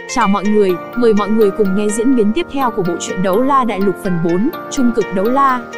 Chào mọi người, mời mọi người cùng nghe diễn biến tiếp theo của bộ truyện Đấu La Đại Lục phần 4, Trung cực đấu la.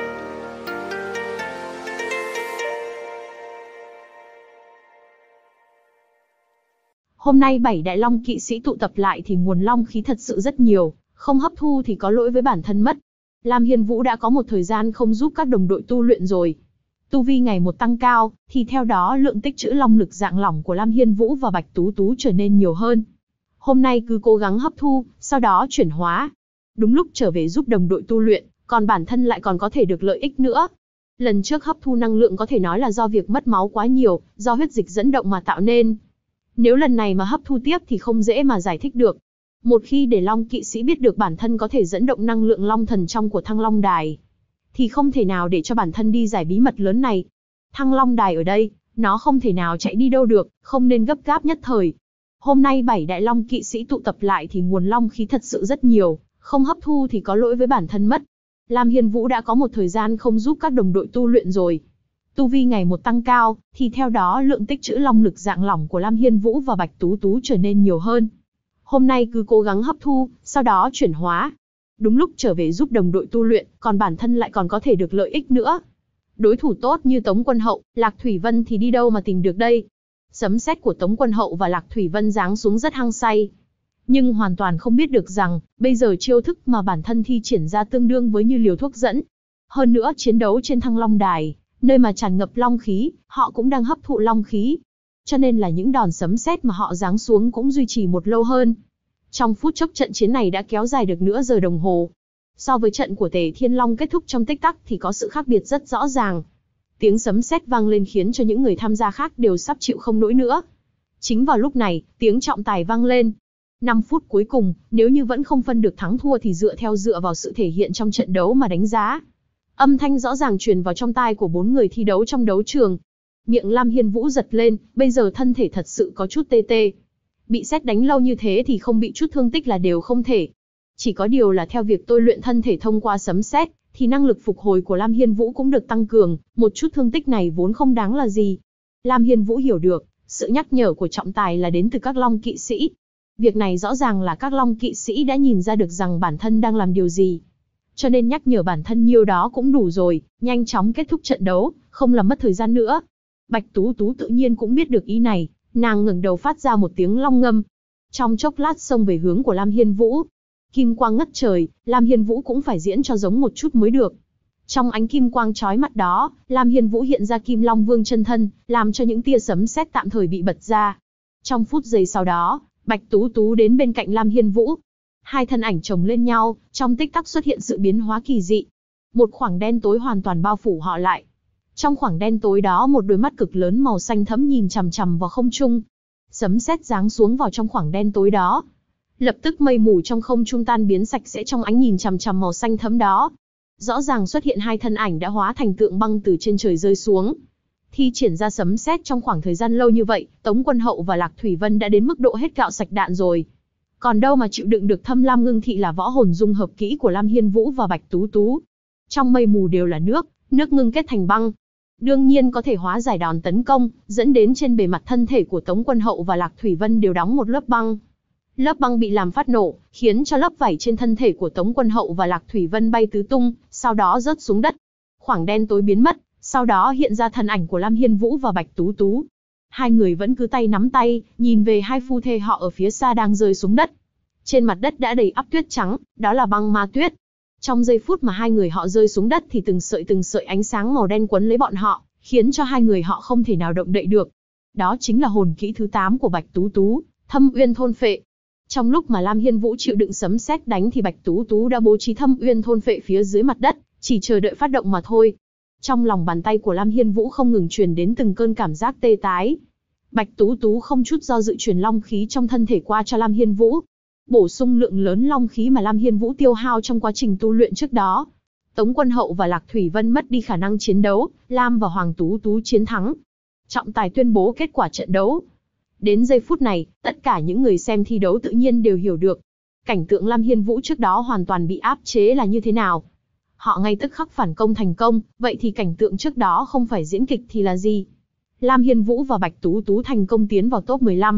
Hôm nay 7 đại long kỵ sĩ tụ tập lại thì nguồn long khí thật sự rất nhiều, không hấp thu thì có lỗi với bản thân mất. Lam Hiên Vũ đã có một thời gian không giúp các đồng đội tu luyện rồi. Tu vi ngày một tăng cao, thì theo đó lượng tích trữ long lực dạng lỏng của Lam Hiên Vũ và Bạch Tú Tú trở nên nhiều hơn. Hôm nay cứ cố gắng hấp thu, sau đó chuyển hóa. Đúng lúc trở về giúp đồng đội tu luyện, còn bản thân lại còn có thể được lợi ích nữa. Lần trước hấp thu năng lượng có thể nói là do việc mất máu quá nhiều, do huyết dịch dẫn động mà tạo nên. Nếu lần này mà hấp thu tiếp thì không dễ mà giải thích được. Một khi để long kỵ sĩ biết được bản thân có thể dẫn động năng lượng long thần trong của Thăng Long Đài, thì không thể nào để cho bản thân đi giải bí mật lớn này. Thăng Long Đài ở đây, nó không thể nào chạy đi đâu được, không nên gấp gáp nhất thời. Hôm nay 7 đại long kỵ sĩ tụ tập lại thì nguồn long khí thật sự rất nhiều, không hấp thu thì có lỗi với bản thân mất. Lam Hiên Vũ đã có một thời gian không giúp các đồng đội tu luyện rồi. Tu vi ngày một tăng cao, thì theo đó lượng tích trữ long lực dạng lỏng của Lam Hiên Vũ và Bạch Tú Tú trở nên nhiều hơn. Hôm nay cứ cố gắng hấp thu, sau đó chuyển hóa. Đúng lúc trở về giúp đồng đội tu luyện, còn bản thân lại còn có thể được lợi ích nữa. Đối thủ tốt như Tống Quân Hậu, Lạc Thủy Vân thì đi đâu mà tìm được đây. Sấm sét của Tống Quân Hậu và Lạc Thủy Vân giáng xuống rất hăng say. Nhưng hoàn toàn không biết được rằng, bây giờ chiêu thức mà bản thân thi triển ra tương đương với như liều thuốc dẫn. Hơn nữa chiến đấu trên Thăng Long Đài, nơi mà tràn ngập long khí, họ cũng đang hấp thụ long khí. Cho nên là những đòn sấm sét mà họ giáng xuống cũng duy trì một lâu hơn. Trong phút chốc trận chiến này đã kéo dài được nửa giờ đồng hồ. So với trận của Tề Thiên Long kết thúc trong tích tắc thì có sự khác biệt rất rõ ràng. Tiếng sấm sét vang lên khiến cho những người tham gia khác đều sắp chịu không nổi nữa. Chính vào lúc này, tiếng trọng tài vang lên. 5 phút cuối cùng, nếu như vẫn không phân được thắng thua thì dựa vào sự thể hiện trong trận đấu mà đánh giá. Âm thanh rõ ràng truyền vào trong tai của 4 người thi đấu trong đấu trường. Miệng Lam Hiên Vũ giật lên, bây giờ thân thể thật sự có chút tê tê. Bị sét đánh lâu như thế thì không bị chút thương tích là đều không thể. Chỉ có điều là theo việc tôi luyện thân thể thông qua sấm sét, thì năng lực phục hồi của Lam Hiên Vũ cũng được tăng cường, một chút thương tích này vốn không đáng là gì. Lam Hiên Vũ hiểu được, sự nhắc nhở của trọng tài là đến từ các long kỵ sĩ. Việc này rõ ràng là các long kỵ sĩ đã nhìn ra được rằng bản thân đang làm điều gì. Cho nên nhắc nhở bản thân nhiêu đó cũng đủ rồi, nhanh chóng kết thúc trận đấu, không làm mất thời gian nữa. Bạch Tú Tú tự nhiên cũng biết được ý này, nàng ngẩng đầu phát ra một tiếng long ngâm. Trong chốc lát xông về hướng của Lam Hiên Vũ. Kim quang ngất trời, Lam Hiên Vũ cũng phải diễn cho giống một chút mới được. Trong ánh kim quang chói mắt đó, Lam Hiên Vũ hiện ra Kim Long Vương chân thân, làm cho những tia sấm sét tạm thời bị bật ra. Trong phút giây sau đó, Bạch Tú Tú đến bên cạnh Lam Hiên Vũ. Hai thân ảnh chồng lên nhau, trong tích tắc xuất hiện sự biến hóa kỳ dị. Một khoảng đen tối hoàn toàn bao phủ họ lại. Trong khoảng đen tối đó một đôi mắt cực lớn màu xanh thẫm nhìn chằm chằm vào không trung. Sấm sét giáng xuống vào trong khoảng đen tối đó. Lập tức mây mù trong không trung tan biến sạch sẽ trong ánh nhìn chằm chằm màu xanh thẫm đó. Rõ ràng xuất hiện hai thân ảnh đã hóa thành tượng băng từ trên trời rơi xuống. Thi triển ra sấm sét trong khoảng thời gian lâu như vậy, Tống Quân Hậu và Lạc Thủy Vân đã đến mức độ hết gạo sạch đạn rồi. Còn đâu mà chịu đựng được Thâm Lam Ngưng Thị là võ hồn dung hợp kỹ của Lam Hiên Vũ và Bạch Tú Tú. Trong mây mù đều là nước ngưng kết thành băng. Đương nhiên có thể hóa giải đòn tấn công, dẫn đến trên bề mặt thân thể của Tống Quân Hậu và Lạc Thủy Vân đều đóng một lớp băng. Lớp băng bị làm phát nổ, khiến cho lớp vảy trên thân thể của Tống Quân Hậu và Lạc Thủy Vân bay tứ tung, sau đó rớt xuống đất. Khoảng đen tối biến mất, sau đó hiện ra thân ảnh của Lam Hiên Vũ và Bạch Tú Tú. Hai người vẫn cứ tay nắm tay, nhìn về hai phu thê họ ở phía xa đang rơi xuống đất. Trên mặt đất đã đầy ắp tuyết trắng, đó là băng ma tuyết. Trong giây phút mà hai người họ rơi xuống đất thì từng sợi ánh sáng màu đen quấn lấy bọn họ, khiến cho hai người họ không thể nào động đậy được. Đó chính là hồn kỹ thứ 8 của Bạch Tú Tú, Thâm Uyên Thôn Phệ. Trong lúc mà Lam Hiên Vũ chịu đựng sấm sét đánh thì Bạch Tú Tú đã bố trí Thâm Uyên Thôn Phệ phía dưới mặt đất, chỉ chờ đợi phát động mà thôi. Trong lòng bàn tay của Lam Hiên Vũ không ngừng truyền đến từng cơn cảm giác tê tái. Bạch Tú Tú không chút do dự truyền long khí trong thân thể qua cho Lam Hiên Vũ, bổ sung lượng lớn long khí mà Lam Hiên Vũ tiêu hao trong quá trình tu luyện trước đó. Tống Quân Hậu và Lạc Thủy Vân mất đi khả năng chiến đấu, Lam và Hoàng Tú Tú chiến thắng. Trọng tài tuyên bố kết quả trận đấu. Đến giây phút này, tất cả những người xem thi đấu tự nhiên đều hiểu được. Cảnh tượng Lam Hiên Vũ trước đó hoàn toàn bị áp chế là như thế nào. Họ ngay tức khắc phản công thành công, vậy thì cảnh tượng trước đó không phải diễn kịch thì là gì? Lam Hiên Vũ và Bạch Tú Tú thành công tiến vào top 15.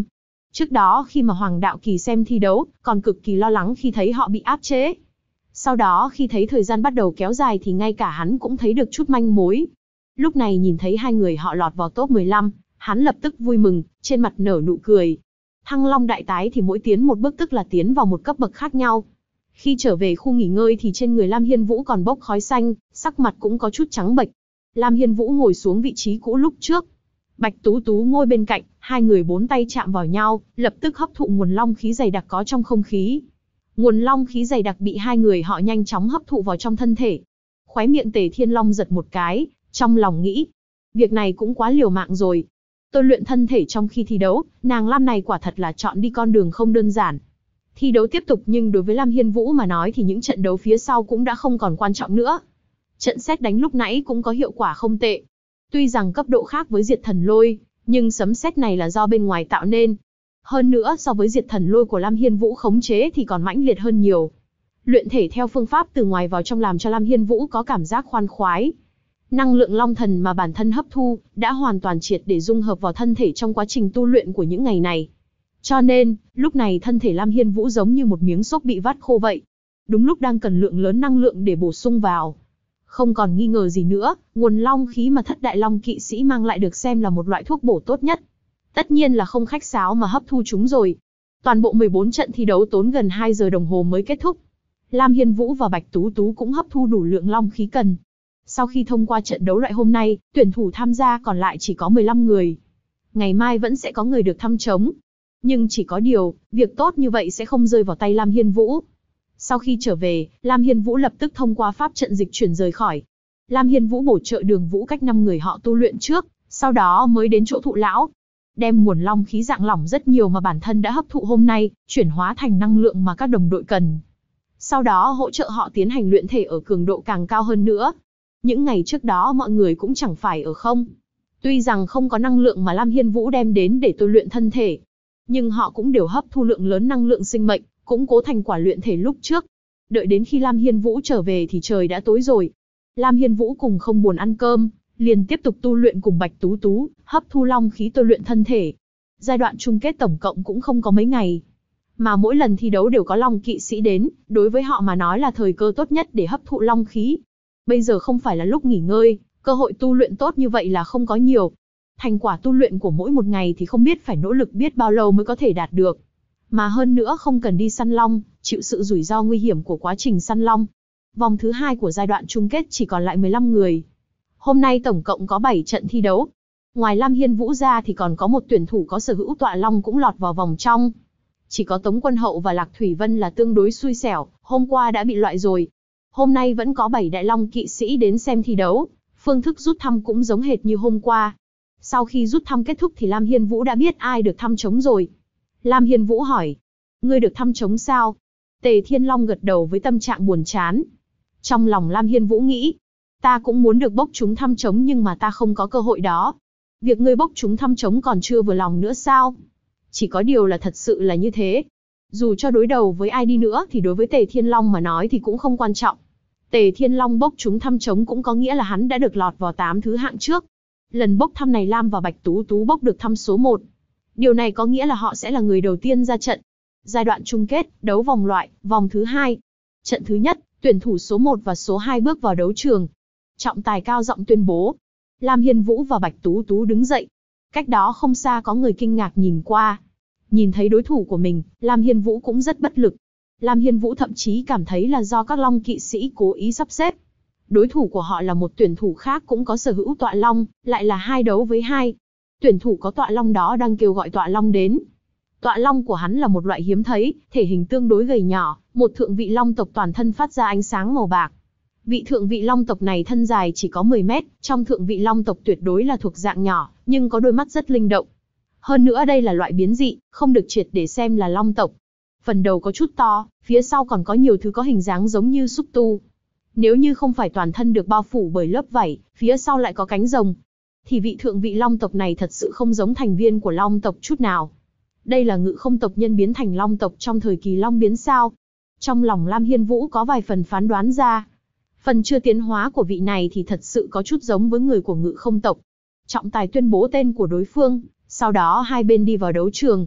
Trước đó khi mà Hoàng Đạo Kỳ xem thi đấu, còn cực kỳ lo lắng khi thấy họ bị áp chế. Sau đó khi thấy thời gian bắt đầu kéo dài thì ngay cả hắn cũng thấy được chút manh mối. Lúc này nhìn thấy hai người họ lọt vào top 15, hắn lập tức vui mừng, trên mặt nở nụ cười. Thăng Long đại tái thì mỗi tiến một bước tức là tiến vào một cấp bậc khác nhau. Khi trở về khu nghỉ ngơi thì trên người Lam Hiên Vũ còn bốc khói xanh, sắc mặt cũng có chút trắng bệch. Lam Hiên Vũ ngồi xuống vị trí cũ lúc trước. Bạch Tú Tú ngồi bên cạnh, hai người bốn tay chạm vào nhau, lập tức hấp thụ nguồn long khí dày đặc có trong không khí. Nguồn long khí dày đặc bị hai người họ nhanh chóng hấp thụ vào trong thân thể. Khóe miệng Tề Thiên Long giật một cái, trong lòng nghĩ, việc này cũng quá liều mạng rồi. Tôi luyện thân thể trong khi thi đấu, nàng Lam này quả thật là chọn đi con đường không đơn giản. Thi đấu tiếp tục nhưng đối với Lam Hiên Vũ mà nói thì những trận đấu phía sau cũng đã không còn quan trọng nữa. Trận sét đánh lúc nãy cũng có hiệu quả không tệ. Tuy rằng cấp độ khác với Diệt Thần Lôi, nhưng sấm sét này là do bên ngoài tạo nên. Hơn nữa so với Diệt Thần Lôi của Lam Hiên Vũ khống chế thì còn mãnh liệt hơn nhiều. Luyện thể theo phương pháp từ ngoài vào trong làm cho Lam Hiên Vũ có cảm giác khoan khoái. Năng lượng long thần mà bản thân hấp thu đã hoàn toàn triệt để dung hợp vào thân thể trong quá trình tu luyện của những ngày này. Cho nên, lúc này thân thể Lam Hiên Vũ giống như một miếng xốp bị vắt khô vậy. Đúng lúc đang cần lượng lớn năng lượng để bổ sung vào. Không còn nghi ngờ gì nữa, nguồn long khí mà Thất Đại Long kỵ sĩ mang lại được xem là một loại thuốc bổ tốt nhất. Tất nhiên là không khách sáo mà hấp thu chúng rồi. Toàn bộ 14 trận thi đấu tốn gần 2 giờ đồng hồ mới kết thúc. Lam Hiên Vũ và Bạch Tú Tú cũng hấp thu đủ lượng long khí cần. Sau khi thông qua trận đấu loại hôm nay, tuyển thủ tham gia còn lại chỉ có 15 người. Ngày mai vẫn sẽ có người được thăm trống. Nhưng chỉ có điều, việc tốt như vậy sẽ không rơi vào tay Lam Hiên Vũ. Sau khi trở về, Lam Hiên Vũ lập tức thông qua pháp trận dịch chuyển rời khỏi. Lam Hiên Vũ bổ trợ Đường Vũ cách 5 người họ tu luyện trước, sau đó mới đến chỗ thụ lão. Đem nguồn long khí dạng lỏng rất nhiều mà bản thân đã hấp thụ hôm nay, chuyển hóa thành năng lượng mà các đồng đội cần. Sau đó hỗ trợ họ tiến hành luyện thể ở cường độ càng cao hơn nữa. Những ngày trước đó mọi người cũng chẳng phải ở không. Tuy rằng không có năng lượng mà Lam Hiên Vũ đem đến để tôi luyện thân thể, nhưng họ cũng đều hấp thu lượng lớn năng lượng sinh mệnh, củng cố thành quả luyện thể lúc trước. Đợi đến khi Lam Hiên Vũ trở về thì trời đã tối rồi. Lam Hiên Vũ cùng không buồn ăn cơm, liền tiếp tục tu luyện cùng Bạch Tú Tú, hấp thu long khí tôi luyện thân thể. Giai đoạn chung kết tổng cộng cũng không có mấy ngày. Mà mỗi lần thi đấu đều có long kỵ sĩ đến, đối với họ mà nói là thời cơ tốt nhất để hấp thụ long khí. Bây giờ không phải là lúc nghỉ ngơi, cơ hội tu luyện tốt như vậy là không có nhiều. Thành quả tu luyện của mỗi một ngày thì không biết phải nỗ lực biết bao lâu mới có thể đạt được. Mà hơn nữa không cần đi săn long, chịu sự rủi ro nguy hiểm của quá trình săn long. Vòng thứ 2 của giai đoạn chung kết chỉ còn lại 15 người. Hôm nay tổng cộng có 7 trận thi đấu. Ngoài Lam Hiên Vũ ra thì còn có một tuyển thủ có sở hữu tọa long cũng lọt vào vòng trong. Chỉ có Tống Quân Hậu và Lạc Thủy Vân là tương đối xui xẻo, hôm qua đã bị loại rồi. Hôm nay vẫn có 7 đại long kỵ sĩ đến xem thi đấu, phương thức rút thăm cũng giống hệt như hôm qua. Sau khi rút thăm kết thúc thì Lam Hiên Vũ đã biết ai được thăm trống rồi. Lam Hiên Vũ hỏi, ngươi được thăm trống sao? Tề Thiên Long gật đầu với tâm trạng buồn chán. Trong lòng Lam Hiên Vũ nghĩ, ta cũng muốn được bốc chúng thăm trống nhưng mà ta không có cơ hội đó. Việc ngươi bốc chúng thăm trống còn chưa vừa lòng nữa sao? Chỉ có điều là thật sự là như thế. Dù cho đối đầu với ai đi nữa thì đối với Tề Thiên Long mà nói thì cũng không quan trọng. Tề Thiên Long bốc chúng thăm trống cũng có nghĩa là hắn đã được lọt vào 8 thứ hạng trước. Lần bốc thăm này Lam và Bạch Tú Tú bốc được thăm số 1. Điều này có nghĩa là họ sẽ là người đầu tiên ra trận. Giai đoạn chung kết, đấu vòng loại, vòng thứ 2. Trận thứ nhất, tuyển thủ số 1 và số 2 bước vào đấu trường. Trọng tài cao giọng tuyên bố. Lam Hiên Vũ và Bạch Tú Tú đứng dậy. Cách đó không xa có người kinh ngạc nhìn qua. Nhìn thấy đối thủ của mình, Lam Hiên Vũ cũng rất bất lực. Lam Hiên Vũ thậm chí cảm thấy là do các long kỵ sĩ cố ý sắp xếp. Đối thủ của họ là một tuyển thủ khác cũng có sở hữu tọa long, lại là 2 đấu với 2. Tuyển thủ có tọa long đó đang kêu gọi tọa long đến. Tọa long của hắn là một loại hiếm thấy, thể hình tương đối gầy nhỏ, một thượng vị long tộc toàn thân phát ra ánh sáng màu bạc. Vị thượng vị long tộc này thân dài chỉ có 10 mét, trong thượng vị long tộc tuyệt đối là thuộc dạng nhỏ, nhưng có đôi mắt rất linh động. Hơn nữa đây là loại biến dị, không được triệt để xem là long tộc. Phần đầu có chút to, phía sau còn có nhiều thứ có hình dáng giống như xúc tu. Nếu như không phải toàn thân được bao phủ bởi lớp vảy, phía sau lại có cánh rồng, thì vị thượng vị long tộc này thật sự không giống thành viên của long tộc chút nào. Đây là ngự không tộc nhân biến thành long tộc trong thời kỳ long biến sao? Trong lòng Lam Hiên Vũ có vài phần phán đoán ra. Phần chưa tiến hóa của vị này thì thật sự có chút giống với người của ngự không tộc. Trọng tài tuyên bố tên của đối phương, sau đó hai bên đi vào đấu trường.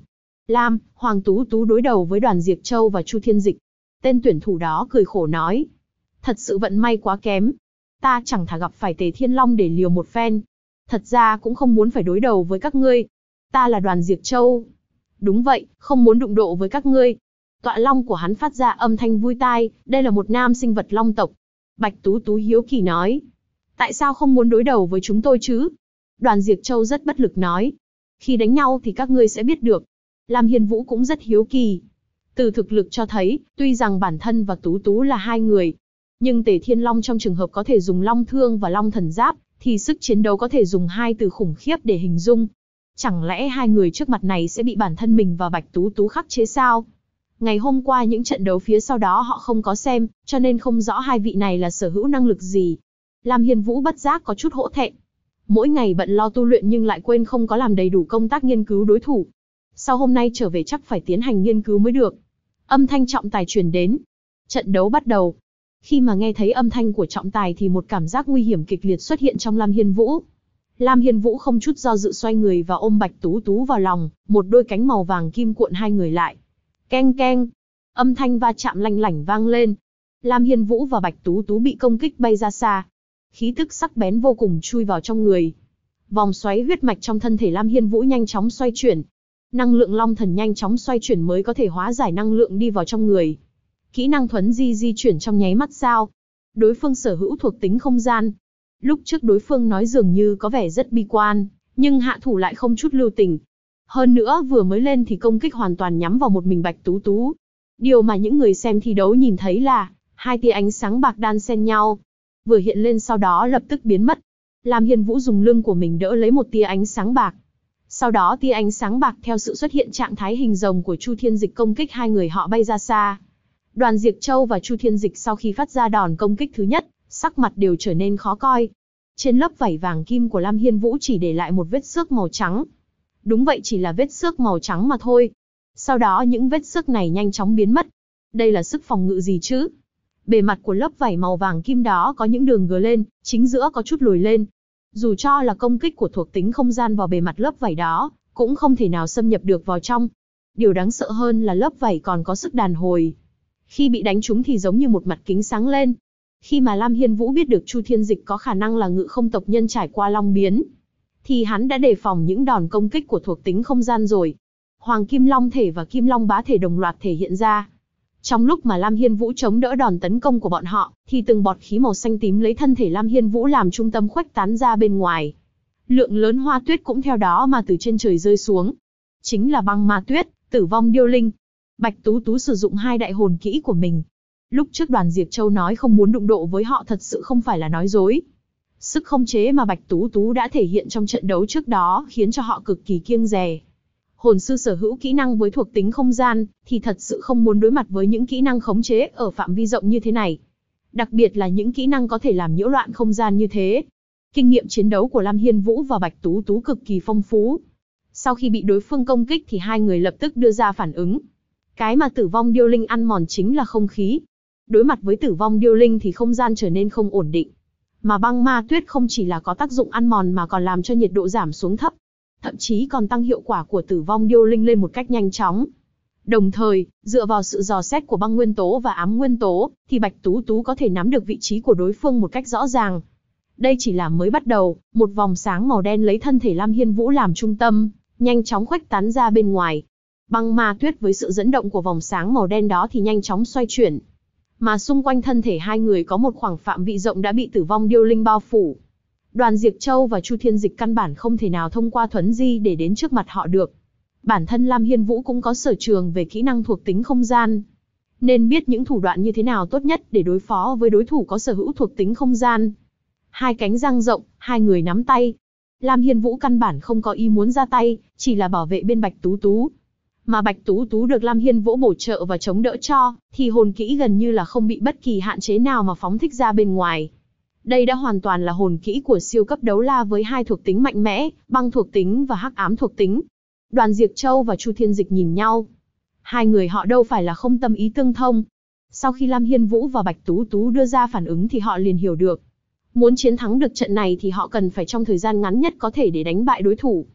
Hoàng Tú Tú đối đầu với Đoàn Diệp Châu và Chu Thiên Dịch. Tên tuyển thủ đó cười khổ nói. Thật sự vận may quá kém. Ta chẳng thà gặp phải Tề Thiên Long để liều một phen. Thật ra cũng không muốn phải đối đầu với các ngươi. Ta là Đoàn Diệp Châu. Đúng vậy, không muốn đụng độ với các ngươi. Tọa long của hắn phát ra âm thanh vui tai, đây là một nam sinh vật long tộc. Bạch Tú Tú hiếu kỳ nói. Tại sao không muốn đối đầu với chúng tôi chứ? Đoàn Diệp Châu rất bất lực nói. Khi đánh nhau thì các ngươi sẽ biết được. Lam Hiên Vũ cũng rất hiếu kỳ. Từ thực lực cho thấy, tuy rằng bản thân và Tú Tú là hai người, nhưng Tề Thiên Long trong trường hợp có thể dùng long thương và long thần giáp, thì sức chiến đấu có thể dùng hai từ khủng khiếp để hình dung. Chẳng lẽ hai người trước mặt này sẽ bị bản thân mình và Bạch Tú Tú khắc chế sao? Ngày hôm qua những trận đấu phía sau đó họ không có xem, cho nên không rõ hai vị này là sở hữu năng lực gì. Lam Hiên Vũ bất giác có chút hổ thẹn. Mỗi ngày bận lo tu luyện nhưng lại quên không có làm đầy đủ công tác nghiên cứu đối thủ. Sau hôm nay trở về chắc phải tiến hành nghiên cứu mới được. Âm thanh trọng tài truyền đến. Trận đấu bắt đầu. Khi mà nghe thấy âm thanh của trọng tài thì một cảm giác nguy hiểm kịch liệt xuất hiện trong Lam Hiên Vũ. Lam Hiên Vũ không chút do dự xoay người và ôm Bạch Tú Tú vào lòng, một đôi cánh màu vàng kim cuộn hai người lại. Keng keng. Âm thanh va chạm lanh lảnh vang lên. Lam Hiên Vũ và Bạch Tú Tú bị công kích bay ra xa. Khí tức sắc bén vô cùng chui vào trong người. Vòng xoáy huyết mạch trong thân thể Lam Hiên Vũ nhanh chóng xoay chuyển. Năng lượng long thần nhanh chóng xoay chuyển mới có thể hóa giải năng lượng đi vào trong người. Kỹ năng thuấn di chuyển trong nháy mắt sao? Đối phương sở hữu thuộc tính không gian. Lúc trước đối phương nói dường như có vẻ rất bi quan, nhưng hạ thủ lại không chút lưu tình. Hơn nữa vừa mới lên thì công kích hoàn toàn nhắm vào một mình Bạch Tú Tú. Điều mà những người xem thi đấu nhìn thấy là hai tia ánh sáng bạc đan xen nhau, vừa hiện lên sau đó lập tức biến mất. Lam Hiên Vũ dùng lưng của mình đỡ lấy một tia ánh sáng bạc. Sau đó tia ánh sáng bạc theo sự xuất hiện trạng thái hình rồng của Chu Thiên Dịch công kích hai người họ bay ra xa. Đoàn Diệp Châu và Chu Thiên Dịch sau khi phát ra đòn công kích thứ nhất, sắc mặt đều trở nên khó coi. Trên lớp vảy vàng kim của Lam Hiên Vũ chỉ để lại một vết xước màu trắng. Đúng vậy, chỉ là vết xước màu trắng mà thôi. Sau đó những vết xước này nhanh chóng biến mất. Đây là sức phòng ngự gì chứ? Bề mặt của lớp vảy màu vàng kim đó có những đường gờ lên, chính giữa có chút lồi lên. Dù cho là công kích của thuộc tính không gian vào bề mặt lớp vảy đó, cũng không thể nào xâm nhập được vào trong. Điều đáng sợ hơn là lớp vảy còn có sức đàn hồi. Khi bị đánh trúng thì giống như một mặt kính sáng lên. Khi mà Lam Hiên Vũ biết được Chu Thiên Dịch có khả năng là ngự không tộc nhân trải qua long biến, thì hắn đã đề phòng những đòn công kích của thuộc tính không gian rồi. Hoàng Kim Long thể và Kim Long bá thể đồng loạt thể hiện ra. Trong lúc mà Lam Hiên Vũ chống đỡ đòn tấn công của bọn họ, thì từng bọt khí màu xanh tím lấy thân thể Lam Hiên Vũ làm trung tâm khuếch tán ra bên ngoài. Lượng lớn hoa tuyết cũng theo đó mà từ trên trời rơi xuống. Chính là băng ma tuyết, tử vong điêu linh. Bạch Tú Tú sử dụng hai đại hồn kỹ của mình. Lúc trước Đoàn Diệp Châu nói không muốn đụng độ với họ thật sự không phải là nói dối. Sức khống chế mà Bạch Tú Tú đã thể hiện trong trận đấu trước đó khiến cho họ cực kỳ kiêng dè. Hồn sư sở hữu kỹ năng với thuộc tính không gian, thì thật sự không muốn đối mặt với những kỹ năng khống chế ở phạm vi rộng như thế này. Đặc biệt là những kỹ năng có thể làm nhiễu loạn không gian như thế. Kinh nghiệm chiến đấu của Lam Hiên Vũ và Bạch Tú Tú cực kỳ phong phú. Sau khi bị đối phương công kích thì hai người lập tức đưa ra phản ứng. Cái mà tử vong điêu linh ăn mòn chính là không khí. Đối mặt với tử vong điêu linh thì không gian trở nên không ổn định. Mà băng ma tuyết không chỉ là có tác dụng ăn mòn mà còn làm cho nhiệt độ giảm xuống thấp. Thậm chí còn tăng hiệu quả của tử vong điêu linh lên một cách nhanh chóng. Đồng thời, dựa vào sự dò xét của băng nguyên tố và ám nguyên tố, thì Bạch Tú Tú có thể nắm được vị trí của đối phương một cách rõ ràng. Đây chỉ là mới bắt đầu, một vòng sáng màu đen lấy thân thể Lam Hiên Vũ làm trung tâm, nhanh chóng khuếch tán ra bên ngoài. Băng ma tuyết với sự dẫn động của vòng sáng màu đen đó thì nhanh chóng xoay chuyển. Mà xung quanh thân thể hai người có một khoảng phạm vị rộng đã bị tử vong điêu linh bao phủ. Đoàn Diệp Châu và Chu Thiên Dịch căn bản không thể nào thông qua thuấn di để đến trước mặt họ được. Bản thân Lam Hiên Vũ cũng có sở trường về kỹ năng thuộc tính không gian, nên biết những thủ đoạn như thế nào tốt nhất để đối phó với đối thủ có sở hữu thuộc tính không gian. Hai cánh dang rộng, hai người nắm tay. Lam Hiên Vũ căn bản không có ý muốn ra tay, chỉ là bảo vệ bên Bạch Tú Tú. Mà Bạch Tú Tú được Lam Hiên Vũ bổ trợ và chống đỡ cho, thì hồn kỹ gần như là không bị bất kỳ hạn chế nào mà phóng thích ra bên ngoài. Đây đã hoàn toàn là hồn kỹ của siêu cấp đấu la với hai thuộc tính mạnh mẽ, băng thuộc tính và hắc ám thuộc tính. Đoàn Diệp Châu và Chu Thiên Dịch nhìn nhau. Hai người họ đâu phải là không tâm ý tương thông. Sau khi Lam Hiên Vũ và Bạch Tú Tú đưa ra phản ứng thì họ liền hiểu được. Muốn chiến thắng được trận này thì họ cần phải trong thời gian ngắn nhất có thể để đánh bại đối thủ.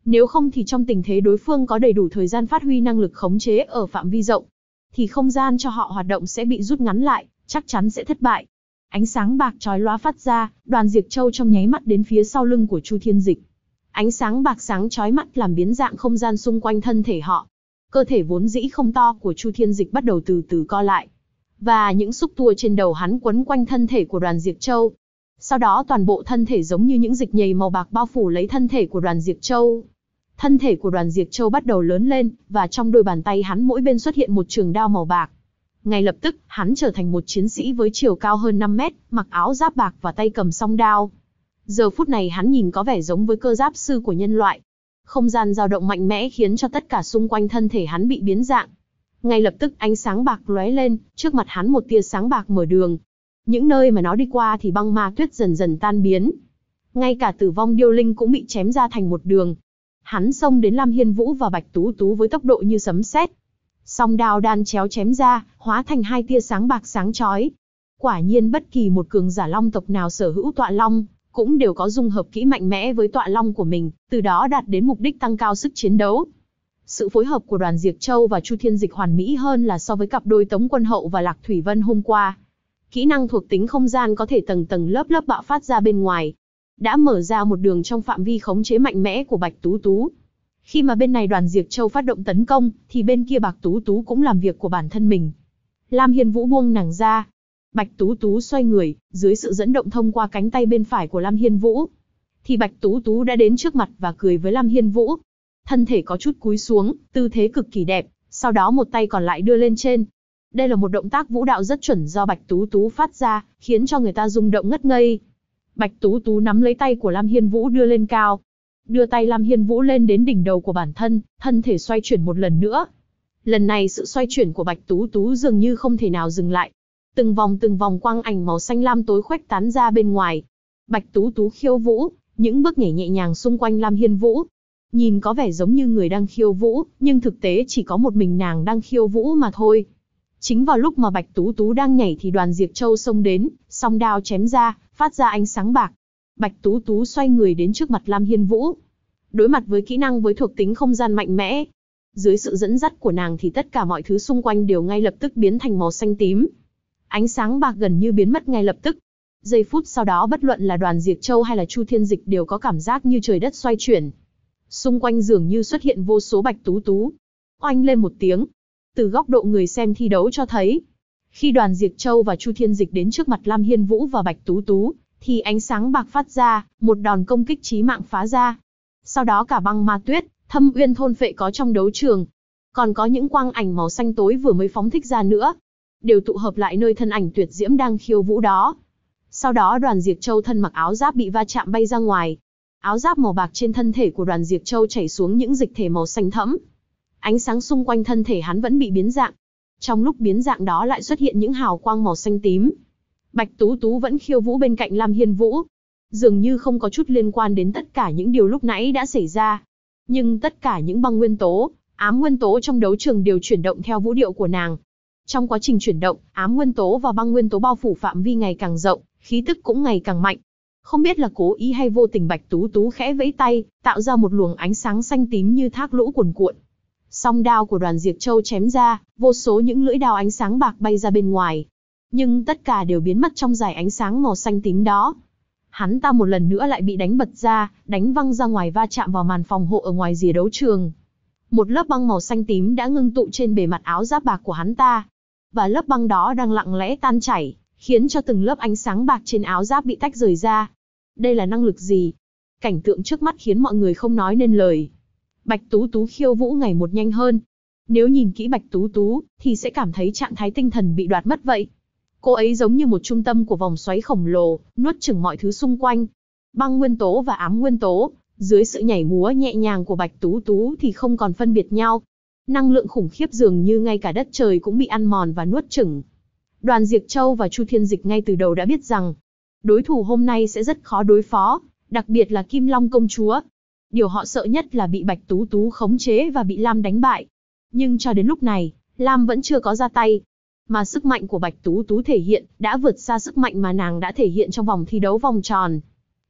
Nếu không thì trong tình thế đối phương có đầy đủ thời gian phát huy năng lực khống chế ở phạm vi rộng, thì không gian cho họ hoạt động sẽ bị rút ngắn lại, chắc chắn sẽ thất bại. Ánh sáng bạc chói lóa phát ra, Đoàn Diệp Châu trong nháy mắt đến phía sau lưng của Chu Thiên Dịch. Ánh sáng bạc sáng chói mắt làm biến dạng không gian xung quanh thân thể họ. Cơ thể vốn dĩ không to của Chu Thiên Dịch bắt đầu từ từ co lại. Và những xúc tua trên đầu hắn quấn quanh thân thể của Đoàn Diệp Châu. Sau đó toàn bộ thân thể giống như những dịch nhầy màu bạc bao phủ lấy thân thể của Đoàn Diệp Châu. Thân thể của Đoàn Diệp Châu bắt đầu lớn lên, và trong đôi bàn tay hắn mỗi bên xuất hiện một trường đao màu bạc. Ngay lập tức, hắn trở thành một chiến sĩ với chiều cao hơn 5 mét, mặc áo giáp bạc và tay cầm song đao. Giờ phút này hắn nhìn có vẻ giống với cơ giáp sư của nhân loại. Không gian dao động mạnh mẽ khiến cho tất cả xung quanh thân thể hắn bị biến dạng. Ngay lập tức ánh sáng bạc lóe lên, trước mặt hắn một tia sáng bạc mở đường. Những nơi mà nó đi qua thì băng ma tuyết dần dần tan biến. Ngay cả Tử Vong Điêu Linh cũng bị chém ra thành một đường. Hắn xông đến Lam Hiên Vũ và Bạch Tú Tú với tốc độ như sấm sét. Song đao đan chéo chém ra, hóa thành hai tia sáng bạc sáng chói. Quả nhiên bất kỳ một cường giả long tộc nào sở hữu tọa long, cũng đều có dung hợp kỹ mạnh mẽ với tọa long của mình, từ đó đạt đến mục đích tăng cao sức chiến đấu. Sự phối hợp của Đoàn Diệp Châu và Chu Thiên Dịch hoàn mỹ hơn là so với cặp đôi Tống Quân Hậu và Lạc Thủy Vân hôm qua. Kỹ năng thuộc tính không gian có thể tầng tầng lớp lớp bạo phát ra bên ngoài, đã mở ra một đường trong phạm vi khống chế mạnh mẽ của Bạch Tú Tú. Khi mà bên này Đoàn Diệp Châu phát động tấn công, thì bên kia Bạch Tú Tú cũng làm việc của bản thân mình. Lam Hiên Vũ buông nàng ra. Bạch Tú Tú xoay người, dưới sự dẫn động thông qua cánh tay bên phải của Lam Hiên Vũ, thì Bạch Tú Tú đã đến trước mặt và cười với Lam Hiên Vũ. Thân thể có chút cúi xuống, tư thế cực kỳ đẹp, sau đó một tay còn lại đưa lên trên. Đây là một động tác vũ đạo rất chuẩn do Bạch Tú Tú phát ra, khiến cho người ta rung động ngất ngây. Bạch Tú Tú nắm lấy tay của Lam Hiên Vũ đưa lên cao. Đưa tay Lam Hiên Vũ lên đến đỉnh đầu của bản thân, thân thể xoay chuyển một lần nữa. Lần này sự xoay chuyển của Bạch Tú Tú dường như không thể nào dừng lại. Từng vòng quang ảnh màu xanh lam tối khuếch tán ra bên ngoài. Bạch Tú Tú khiêu vũ, những bước nhảy nhẹ nhàng xung quanh Lam Hiên Vũ. Nhìn có vẻ giống như người đang khiêu vũ, nhưng thực tế chỉ có một mình nàng đang khiêu vũ mà thôi. Chính vào lúc mà Bạch Tú Tú đang nhảy thì Đoàn Diệp Châu xông đến, song đao chém ra, phát ra ánh sáng bạc. Bạch Tú Tú xoay người đến trước mặt Lam Hiên Vũ. Đối mặt với kỹ năng với thuộc tính không gian mạnh mẽ, dưới sự dẫn dắt của nàng thì tất cả mọi thứ xung quanh đều ngay lập tức biến thành màu xanh tím. Ánh sáng bạc gần như biến mất ngay lập tức. Giây phút sau đó bất luận là Đoàn Diệp Châu hay là Chu Thiên Dịch đều có cảm giác như trời đất xoay chuyển. Xung quanh dường như xuất hiện vô số Bạch Tú Tú. Oanh lên một tiếng. Từ góc độ người xem thi đấu cho thấy, khi Đoàn Diệp Châu và Chu Thiên Dịch đến trước mặt Lam Hiên Vũ và Bạch Tú Tú, thì ánh sáng bạc phát ra, một đòn công kích chí mạng phá ra. Sau đó cả băng ma tuyết, thâm uyên thôn phệ có trong đấu trường, còn có những quang ảnh màu xanh tối vừa mới phóng thích ra nữa, đều tụ hợp lại nơi thân ảnh tuyệt diễm đang khiêu vũ đó. Sau đó Đoàn Diệp Châu thân mặc áo giáp bị va chạm bay ra ngoài. Áo giáp màu bạc trên thân thể của Đoàn Diệp Châu chảy xuống những dịch thể màu xanh thẫm. Ánh sáng xung quanh thân thể hắn vẫn bị biến dạng. Trong lúc biến dạng đó lại xuất hiện những hào quang màu xanh tím. Bạch Tú Tú vẫn khiêu vũ bên cạnh Lam Hiên Vũ, dường như không có chút liên quan đến tất cả những điều lúc nãy đã xảy ra. Nhưng tất cả những băng nguyên tố, ám nguyên tố trong đấu trường đều chuyển động theo vũ điệu của nàng. Trong quá trình chuyển động, ám nguyên tố và băng nguyên tố bao phủ phạm vi ngày càng rộng, khí tức cũng ngày càng mạnh. Không biết là cố ý hay vô tình Bạch Tú Tú khẽ vẫy tay, tạo ra một luồng ánh sáng xanh tím như thác lũ cuồn cuộn. Song đao của Đoàn Diệp Châu chém ra, vô số những lưỡi đao ánh sáng bạc bay ra bên ngoài. Nhưng tất cả đều biến mất trong dải ánh sáng màu xanh tím đó. Hắn ta một lần nữa lại bị đánh bật ra, đánh văng ra ngoài va chạm vào màn phòng hộ ở ngoài rìa đấu trường. Một lớp băng màu xanh tím đã ngưng tụ trên bề mặt áo giáp bạc của hắn ta. Và lớp băng đó đang lặng lẽ tan chảy, khiến cho từng lớp ánh sáng bạc trên áo giáp bị tách rời ra. Đây là năng lực gì? Cảnh tượng trước mắt khiến mọi người không nói nên lời. Bạch Tú Tú khiêu vũ ngày một nhanh hơn. Nếu nhìn kỹ Bạch Tú Tú, thì sẽ cảm thấy trạng thái tinh thần bị đoạt mất vậy. Cô ấy giống như một trung tâm của vòng xoáy khổng lồ, nuốt chửng mọi thứ xung quanh. Băng nguyên tố và ám nguyên tố, dưới sự nhảy múa nhẹ nhàng của Bạch Tú Tú thì không còn phân biệt nhau. Năng lượng khủng khiếp dường như ngay cả đất trời cũng bị ăn mòn và nuốt chửng. Đoàn Diệp Châu và Chu Thiên Dịch ngay từ đầu đã biết rằng, đối thủ hôm nay sẽ rất khó đối phó, đặc biệt là Kim Long công chúa. Điều họ sợ nhất là bị Bạch Tú Tú khống chế và bị Lam đánh bại. Nhưng cho đến lúc này, Lam vẫn chưa có ra tay. Mà sức mạnh của Bạch Tú Tú thể hiện đã vượt xa sức mạnh mà nàng đã thể hiện trong vòng thi đấu vòng tròn.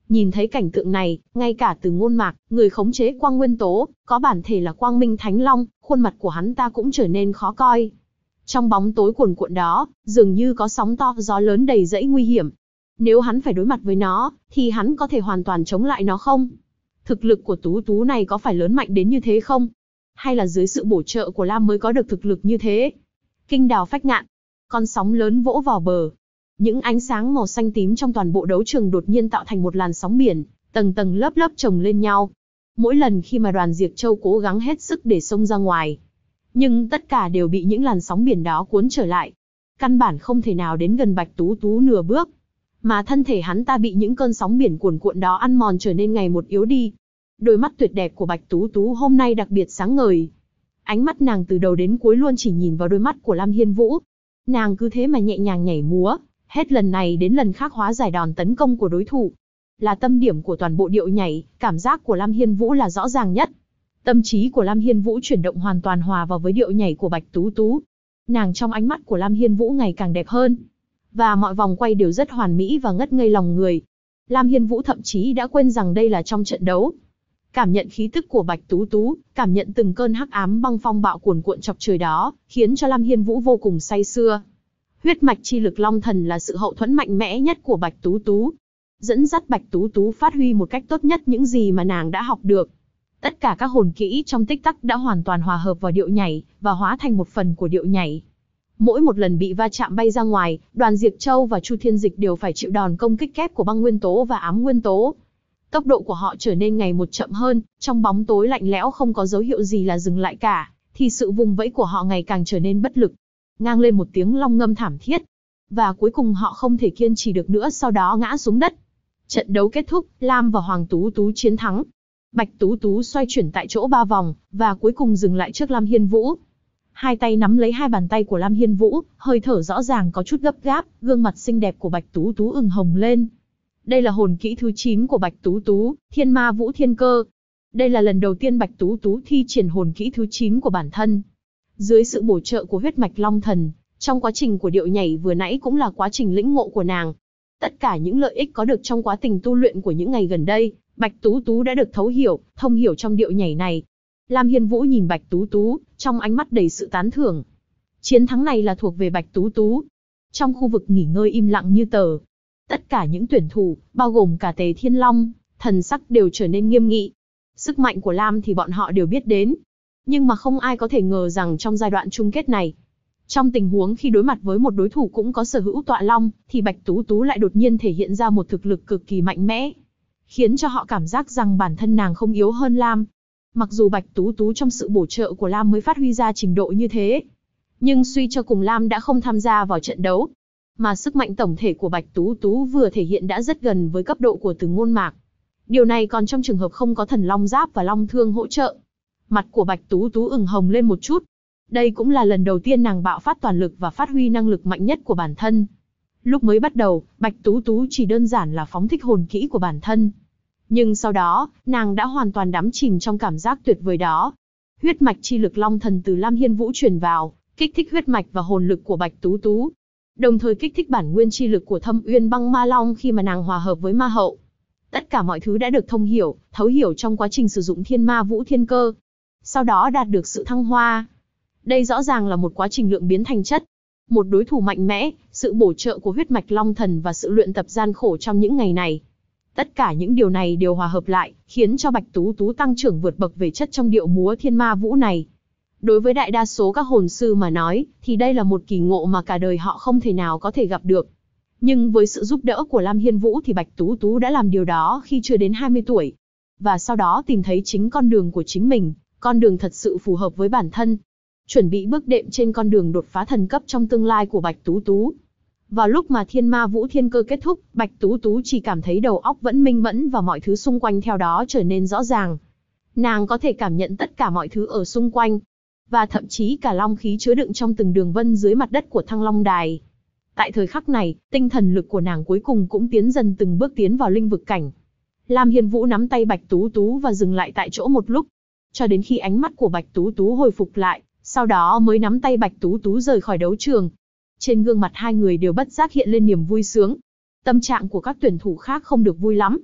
Nhìn thấy cảnh tượng này, ngay cả Từ Ngôn Mạc, người khống chế Quang Nguyên Tố, có bản thể là Quang Minh Thánh Long, khuôn mặt của hắn ta cũng trở nên khó coi. Trong bóng tối cuồn cuộn đó, dường như có sóng to gió lớn đầy rẫy nguy hiểm. Nếu hắn phải đối mặt với nó, thì hắn có thể hoàn toàn chống lại nó không? Thực lực của Tú Tú này có phải lớn mạnh đến như thế không? Hay là dưới sự bổ trợ của Lam mới có được thực lực như thế? Kinh đào phách ngạn. Con sóng lớn vỗ vào bờ. Những ánh sáng màu xanh tím trong toàn bộ đấu trường đột nhiên tạo thành một làn sóng biển, tầng tầng lớp lớp chồng lên nhau. Mỗi lần khi mà đoàn Diệp Châu cố gắng hết sức để xông ra ngoài, nhưng tất cả đều bị những làn sóng biển đó cuốn trở lại. Căn bản không thể nào đến gần Bạch Tú Tú nửa bước. Mà thân thể hắn ta bị những cơn sóng biển cuồn cuộn đó ăn mòn trở nên ngày một yếu đi. Đôi mắt tuyệt đẹp của Bạch Tú Tú hôm nay đặc biệt sáng ngời. Ánh mắt nàng từ đầu đến cuối luôn chỉ nhìn vào đôi mắt của Lam Hiên Vũ. Nàng cứ thế mà nhẹ nhàng nhảy múa, hết lần này đến lần khác hóa giải đòn tấn công của đối thủ. Là tâm điểm của toàn bộ điệu nhảy, cảm giác của Lam Hiên Vũ là rõ ràng nhất. Tâm trí của Lam Hiên Vũ chuyển động hoàn toàn hòa vào với điệu nhảy của Bạch Tú Tú. Nàng trong ánh mắt của Lam Hiên Vũ ngày càng đẹp hơn. Và mọi vòng quay đều rất hoàn mỹ và ngất ngây lòng người. Lam Hiên Vũ thậm chí đã quên rằng đây là trong trận đấu. Cảm nhận khí tức của Bạch Tú Tú, cảm nhận từng cơn hắc ám băng phong bạo cuồn cuộn chọc trời đó, khiến cho Lam Hiên Vũ vô cùng say sưa. Huyết mạch chi lực Long Thần là sự hậu thuẫn mạnh mẽ nhất của Bạch Tú Tú. Dẫn dắt Bạch Tú Tú phát huy một cách tốt nhất những gì mà nàng đã học được. Tất cả các hồn kỹ trong tích tắc đã hoàn toàn hòa hợp vào điệu nhảy, và hóa thành một phần của điệu nhảy. Mỗi một lần bị va chạm bay ra ngoài, đoàn Diệp Châu và Chu Thiên Dịch đều phải chịu đòn công kích kép của băng nguyên tố và ám nguyên tố. Tốc độ của họ trở nên ngày một chậm hơn, trong bóng tối lạnh lẽo không có dấu hiệu gì là dừng lại cả, thì sự vùng vẫy của họ ngày càng trở nên bất lực. Ngang lên một tiếng long ngâm thảm thiết. Và cuối cùng họ không thể kiên trì được nữa, sau đó ngã xuống đất. Trận đấu kết thúc, Lam và Hoàng Tú Tú chiến thắng. Bạch Tú Tú xoay chuyển tại chỗ 3 vòng, và cuối cùng dừng lại trước Lam Hiên Vũ. Hai tay nắm lấy hai bàn tay của Lam Hiên Vũ, hơi thở rõ ràng có chút gấp gáp, gương mặt xinh đẹp của Bạch Tú Tú ửng hồng lên. Đây là hồn kỹ thứ 9 của Bạch Tú Tú, Thiên Ma Vũ Thiên Cơ. Đây là lần đầu tiên Bạch Tú Tú thi triển hồn kỹ thứ 9 của bản thân. Dưới sự bổ trợ của huyết mạch Long Thần, trong quá trình của điệu nhảy vừa nãy cũng là quá trình lĩnh ngộ của nàng. Tất cả những lợi ích có được trong quá trình tu luyện của những ngày gần đây, Bạch Tú Tú đã được thông hiểu trong điệu nhảy này. Lam Hiên Vũ nhìn Bạch Tú Tú, trong ánh mắt đầy sự tán thưởng. Chiến thắng này là thuộc về Bạch Tú Tú. Trong khu vực nghỉ ngơi im lặng như tờ, tất cả những tuyển thủ, bao gồm cả Tề Thiên Long, thần sắc đều trở nên nghiêm nghị. Sức mạnh của Lam thì bọn họ đều biết đến. Nhưng mà không ai có thể ngờ rằng trong giai đoạn chung kết này, trong tình huống khi đối mặt với một đối thủ cũng có sở hữu tọa long, thì Bạch Tú Tú lại đột nhiên thể hiện ra một thực lực cực kỳ mạnh mẽ, khiến cho họ cảm giác rằng bản thân nàng không yếu hơn Lam. Mặc dù Bạch Tú Tú trong sự bổ trợ của Lam mới phát huy ra trình độ như thế, nhưng suy cho cùng Lam đã không tham gia vào trận đấu. Mà sức mạnh tổng thể của Bạch Tú Tú vừa thể hiện đã rất gần với cấp độ của Từ Ngôn Mạc. Điều này còn trong trường hợp không có thần long giáp và long thương hỗ trợ. Mặt của Bạch Tú Tú ửng hồng lên một chút. Đây cũng là lần đầu tiên nàng bạo phát toàn lực và phát huy năng lực mạnh nhất của bản thân. Lúc mới bắt đầu, Bạch Tú Tú chỉ đơn giản là phóng thích hồn kỹ của bản thân. Nhưng sau đó, nàng đã hoàn toàn đắm chìm trong cảm giác tuyệt vời đó. Huyết mạch chi lực Long Thần từ Lam Hiên Vũ truyền vào, kích thích huyết mạch và hồn lực của Bạch Tú Tú. Đồng thời kích thích bản nguyên chi lực của Thâm Uyên Băng Ma Long khi mà nàng hòa hợp với Ma Hậu. Tất cả mọi thứ đã được thấu hiểu trong quá trình sử dụng Thiên Ma Vũ Thiên Cơ. Sau đó đạt được sự thăng hoa. Đây rõ ràng là một quá trình lượng biến thành chất. Một đối thủ mạnh mẽ, sự bổ trợ của huyết mạch Long Thần và sự luyện tập gian khổ trong những ngày này. Tất cả những điều này đều hòa hợp lại, khiến cho Bạch Tú Tú tăng trưởng vượt bậc về chất trong điệu múa Thiên Ma Vũ này. Đối với đại đa số các hồn sư mà nói, thì đây là một kỳ ngộ mà cả đời họ không thể nào có thể gặp được. Nhưng với sự giúp đỡ của Lam Hiên Vũ thì Bạch Tú Tú đã làm điều đó khi chưa đến 20 tuổi. Và sau đó tìm thấy chính con đường của chính mình, con đường thật sự phù hợp với bản thân. Chuẩn bị bước đệm trên con đường đột phá thần cấp trong tương lai của Bạch Tú Tú. Vào lúc mà Thiên Ma Vũ Thiên Cơ kết thúc, Bạch Tú Tú chỉ cảm thấy đầu óc vẫn minh mẫn và mọi thứ xung quanh theo đó trở nên rõ ràng. Nàng có thể cảm nhận tất cả mọi thứ ở xung quanh, và thậm chí cả long khí chứa đựng trong từng đường vân dưới mặt đất của Thăng Long Đài. Tại thời khắc này, tinh thần lực của nàng cuối cùng cũng tiến dần từng bước tiến vào linh vực cảnh. Lam Hiên Vũ nắm tay Bạch Tú Tú và dừng lại tại chỗ một lúc, cho đến khi ánh mắt của Bạch Tú Tú hồi phục lại, sau đó mới nắm tay Bạch Tú Tú rời khỏi đấu trường. Trên gương mặt hai người đều bất giác hiện lên niềm vui sướng. Tâm trạng của các tuyển thủ khác không được vui lắm.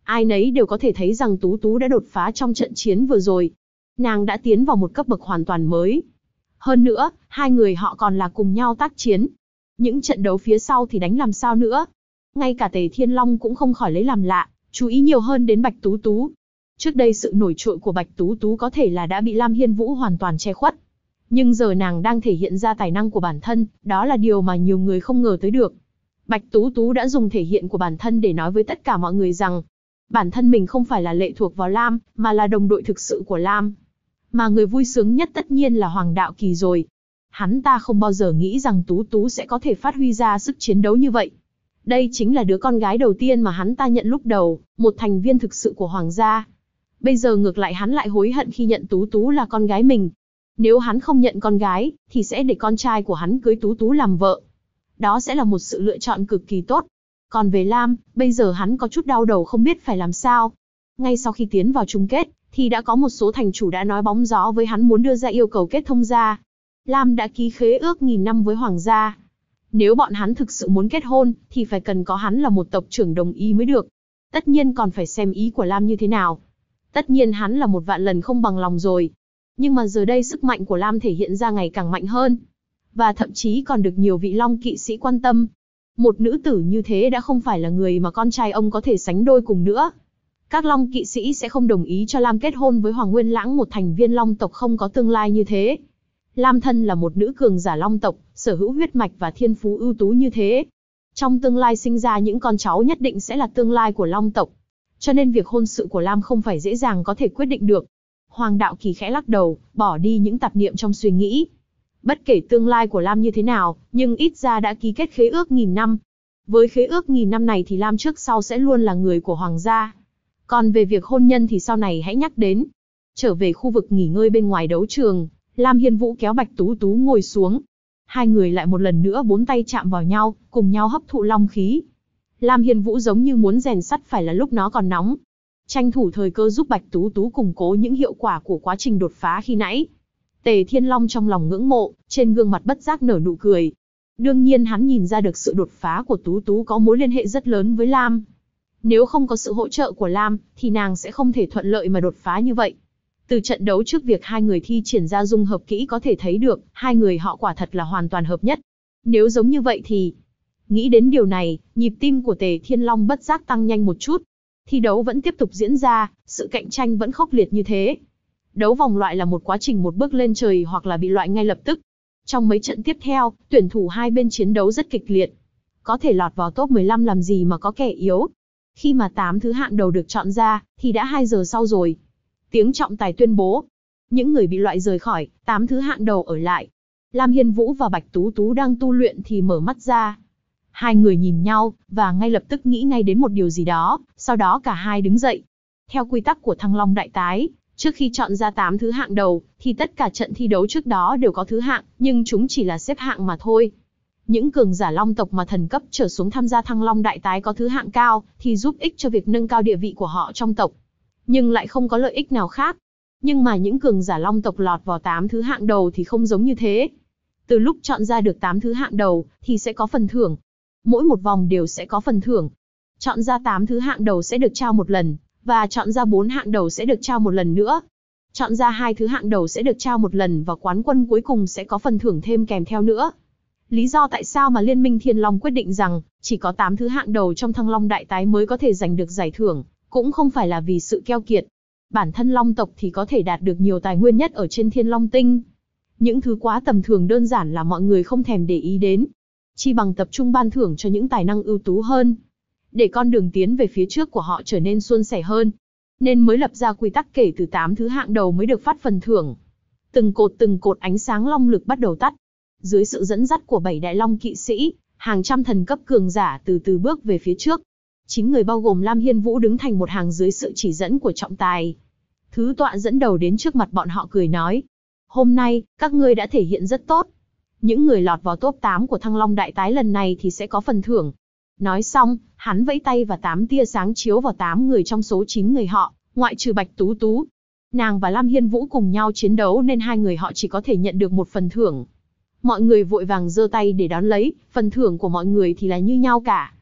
Ai nấy đều có thể thấy rằng Tú Tú đã đột phá trong trận chiến vừa rồi. Nàng đã tiến vào một cấp bậc hoàn toàn mới. Hơn nữa, hai người họ còn là cùng nhau tác chiến. Những trận đấu phía sau thì đánh làm sao nữa. Ngay cả Tề Thiên Long cũng không khỏi lấy làm lạ, chú ý nhiều hơn đến Bạch Tú Tú. Trước đây sự nổi trội của Bạch Tú Tú có thể là đã bị Lam Hiên Vũ hoàn toàn che khuất. Nhưng giờ nàng đang thể hiện ra tài năng của bản thân, đó là điều mà nhiều người không ngờ tới được. Bạch Tú Tú đã dùng thể hiện của bản thân để nói với tất cả mọi người rằng, bản thân mình không phải là lệ thuộc vào Lam, mà là đồng đội thực sự của Lam. Mà người vui sướng nhất tất nhiên là Hoàng Đạo Kỳ rồi. Hắn ta không bao giờ nghĩ rằng Tú Tú sẽ có thể phát huy ra sức chiến đấu như vậy. Đây chính là đứa con gái đầu tiên mà hắn ta nhận lúc đầu, một thành viên thực sự của Hoàng gia. Bây giờ ngược lại hắn lại hối hận khi nhận Tú Tú là con gái mình. Nếu hắn không nhận con gái, thì sẽ để con trai của hắn cưới Tú Tú làm vợ. Đó sẽ là một sự lựa chọn cực kỳ tốt. Còn về Lam, bây giờ hắn có chút đau đầu không biết phải làm sao. Ngay sau khi tiến vào chung kết, thì đã có một số thành chủ đã nói bóng gió với hắn muốn đưa ra yêu cầu kết thông gia. Lam đã ký khế ước 1000 năm với Hoàng gia. Nếu bọn hắn thực sự muốn kết hôn, thì phải cần có hắn là một tộc trưởng đồng ý mới được. Tất nhiên còn phải xem ý của Lam như thế nào. Tất nhiên hắn là một vạn lần không bằng lòng rồi. Nhưng mà giờ đây sức mạnh của Lam thể hiện ra ngày càng mạnh hơn. Và thậm chí còn được nhiều vị Long kỵ sĩ quan tâm. Một nữ tử như thế đã không phải là người mà con trai ông có thể sánh đôi cùng nữa. Các Long kỵ sĩ sẽ không đồng ý cho Lam kết hôn với Hoàng Nguyên Lãng, một thành viên Long tộc không có tương lai như thế. Lam thân là một nữ cường giả Long tộc, sở hữu huyết mạch và thiên phú ưu tú như thế. Trong tương lai sinh ra những con cháu nhất định sẽ là tương lai của Long tộc. Cho nên việc hôn sự của Lam không phải dễ dàng có thể quyết định được. Hoàng Đạo Kỳ khẽ lắc đầu, bỏ đi những tạp niệm trong suy nghĩ. Bất kể tương lai của Lam như thế nào, nhưng ít ra đã ký kết khế ước 1000 năm. Với khế ước 1000 năm này thì Lam trước sau sẽ luôn là người của Hoàng gia. Còn về việc hôn nhân thì sau này hãy nhắc đến. Trở về khu vực nghỉ ngơi bên ngoài đấu trường, Lam Hiên Vũ kéo Bạch Tú Tú ngồi xuống. Hai người lại một lần nữa bốn tay chạm vào nhau, cùng nhau hấp thụ long khí. Lam Hiên Vũ giống như muốn rèn sắt phải là lúc nó còn nóng. Tranh thủ thời cơ giúp Bạch Tú Tú củng cố những hiệu quả của quá trình đột phá khi nãy. Tề Thiên Long trong lòng ngưỡng mộ, trên gương mặt bất giác nở nụ cười. Đương nhiên hắn nhìn ra được sự đột phá của Tú Tú có mối liên hệ rất lớn với Lam. Nếu không có sự hỗ trợ của Lam, thì nàng sẽ không thể thuận lợi mà đột phá như vậy. Từ trận đấu trước việc hai người thi triển ra dung hợp kỹ có thể thấy được, hai người họ quả thật là hoàn toàn hợp nhất. Nếu giống như vậy thì... Nghĩ đến điều này, nhịp tim của Tề Thiên Long bất giác tăng nhanh một chút. Thi đấu vẫn tiếp tục diễn ra, sự cạnh tranh vẫn khốc liệt như thế. Đấu vòng loại là một quá trình một bước lên trời hoặc là bị loại ngay lập tức. Trong mấy trận tiếp theo, tuyển thủ hai bên chiến đấu rất kịch liệt. Có thể lọt vào top 15 làm gì mà có kẻ yếu. Khi mà 8 thứ hạng đầu được chọn ra, thì đã 2 giờ sau rồi. Tiếng trọng tài tuyên bố. Những người bị loại rời khỏi, 8 thứ hạng đầu ở lại. Lam Hiên Vũ và Bạch Tú Tú đang tu luyện thì mở mắt ra. Hai người nhìn nhau, và ngay lập tức nghĩ ngay đến một điều gì đó, sau đó cả hai đứng dậy. Theo quy tắc của Thăng Long Đại Tái, trước khi chọn ra 8 thứ hạng đầu, thì tất cả trận thi đấu trước đó đều có thứ hạng, nhưng chúng chỉ là xếp hạng mà thôi. Những cường giả Long tộc mà thần cấp trở xuống tham gia Thăng Long Đại Tái có thứ hạng cao, thì giúp ích cho việc nâng cao địa vị của họ trong tộc. Nhưng lại không có lợi ích nào khác. Nhưng mà những cường giả Long tộc lọt vào 8 thứ hạng đầu thì không giống như thế. Từ lúc chọn ra được 8 thứ hạng đầu, thì sẽ có phần thưởng. Mỗi một vòng đều sẽ có phần thưởng. Chọn ra 8 thứ hạng đầu sẽ được trao một lần, và chọn ra 4 hạng đầu sẽ được trao một lần nữa. Chọn ra 2 thứ hạng đầu sẽ được trao một lần và quán quân cuối cùng sẽ có phần thưởng thêm kèm theo nữa. Lý do tại sao mà Liên minh Thiên Long quyết định rằng chỉ có 8 thứ hạng đầu trong Thăng Long Đại Tái mới có thể giành được giải thưởng, cũng không phải là vì sự keo kiệt. Bản thân Long tộc thì có thể đạt được nhiều tài nguyên nhất ở trên Thiên Long Tinh. Những thứ quá tầm thường đơn giản là mọi người không thèm để ý đến. Chi bằng tập trung ban thưởng cho những tài năng ưu tú hơn, để con đường tiến về phía trước của họ trở nên suôn sẻ hơn. Nên mới lập ra quy tắc kể từ 8 thứ hạng đầu mới được phát phần thưởng. Từng cột ánh sáng long lực bắt đầu tắt. Dưới sự dẫn dắt của 7 đại long kỵ sĩ, hàng trăm thần cấp cường giả từ từ bước về phía trước. 9 người bao gồm Lam Hiên Vũ đứng thành một hàng dưới sự chỉ dẫn của trọng tài. Thứ tọa dẫn đầu đến trước mặt bọn họ cười nói: "Hôm nay, các ngươi đã thể hiện rất tốt. Những người lọt vào top 8 của Thăng Long Đại Tái lần này thì sẽ có phần thưởng." Nói xong, hắn vẫy tay và 8 tia sáng chiếu vào 8 người trong số 9 người họ, ngoại trừ Bạch Tú Tú. Nàng và Lam Hiên Vũ cùng nhau chiến đấu nên hai người họ chỉ có thể nhận được một phần thưởng. Mọi người vội vàng giơ tay để đón lấy, phần thưởng của mọi người thì là như nhau cả.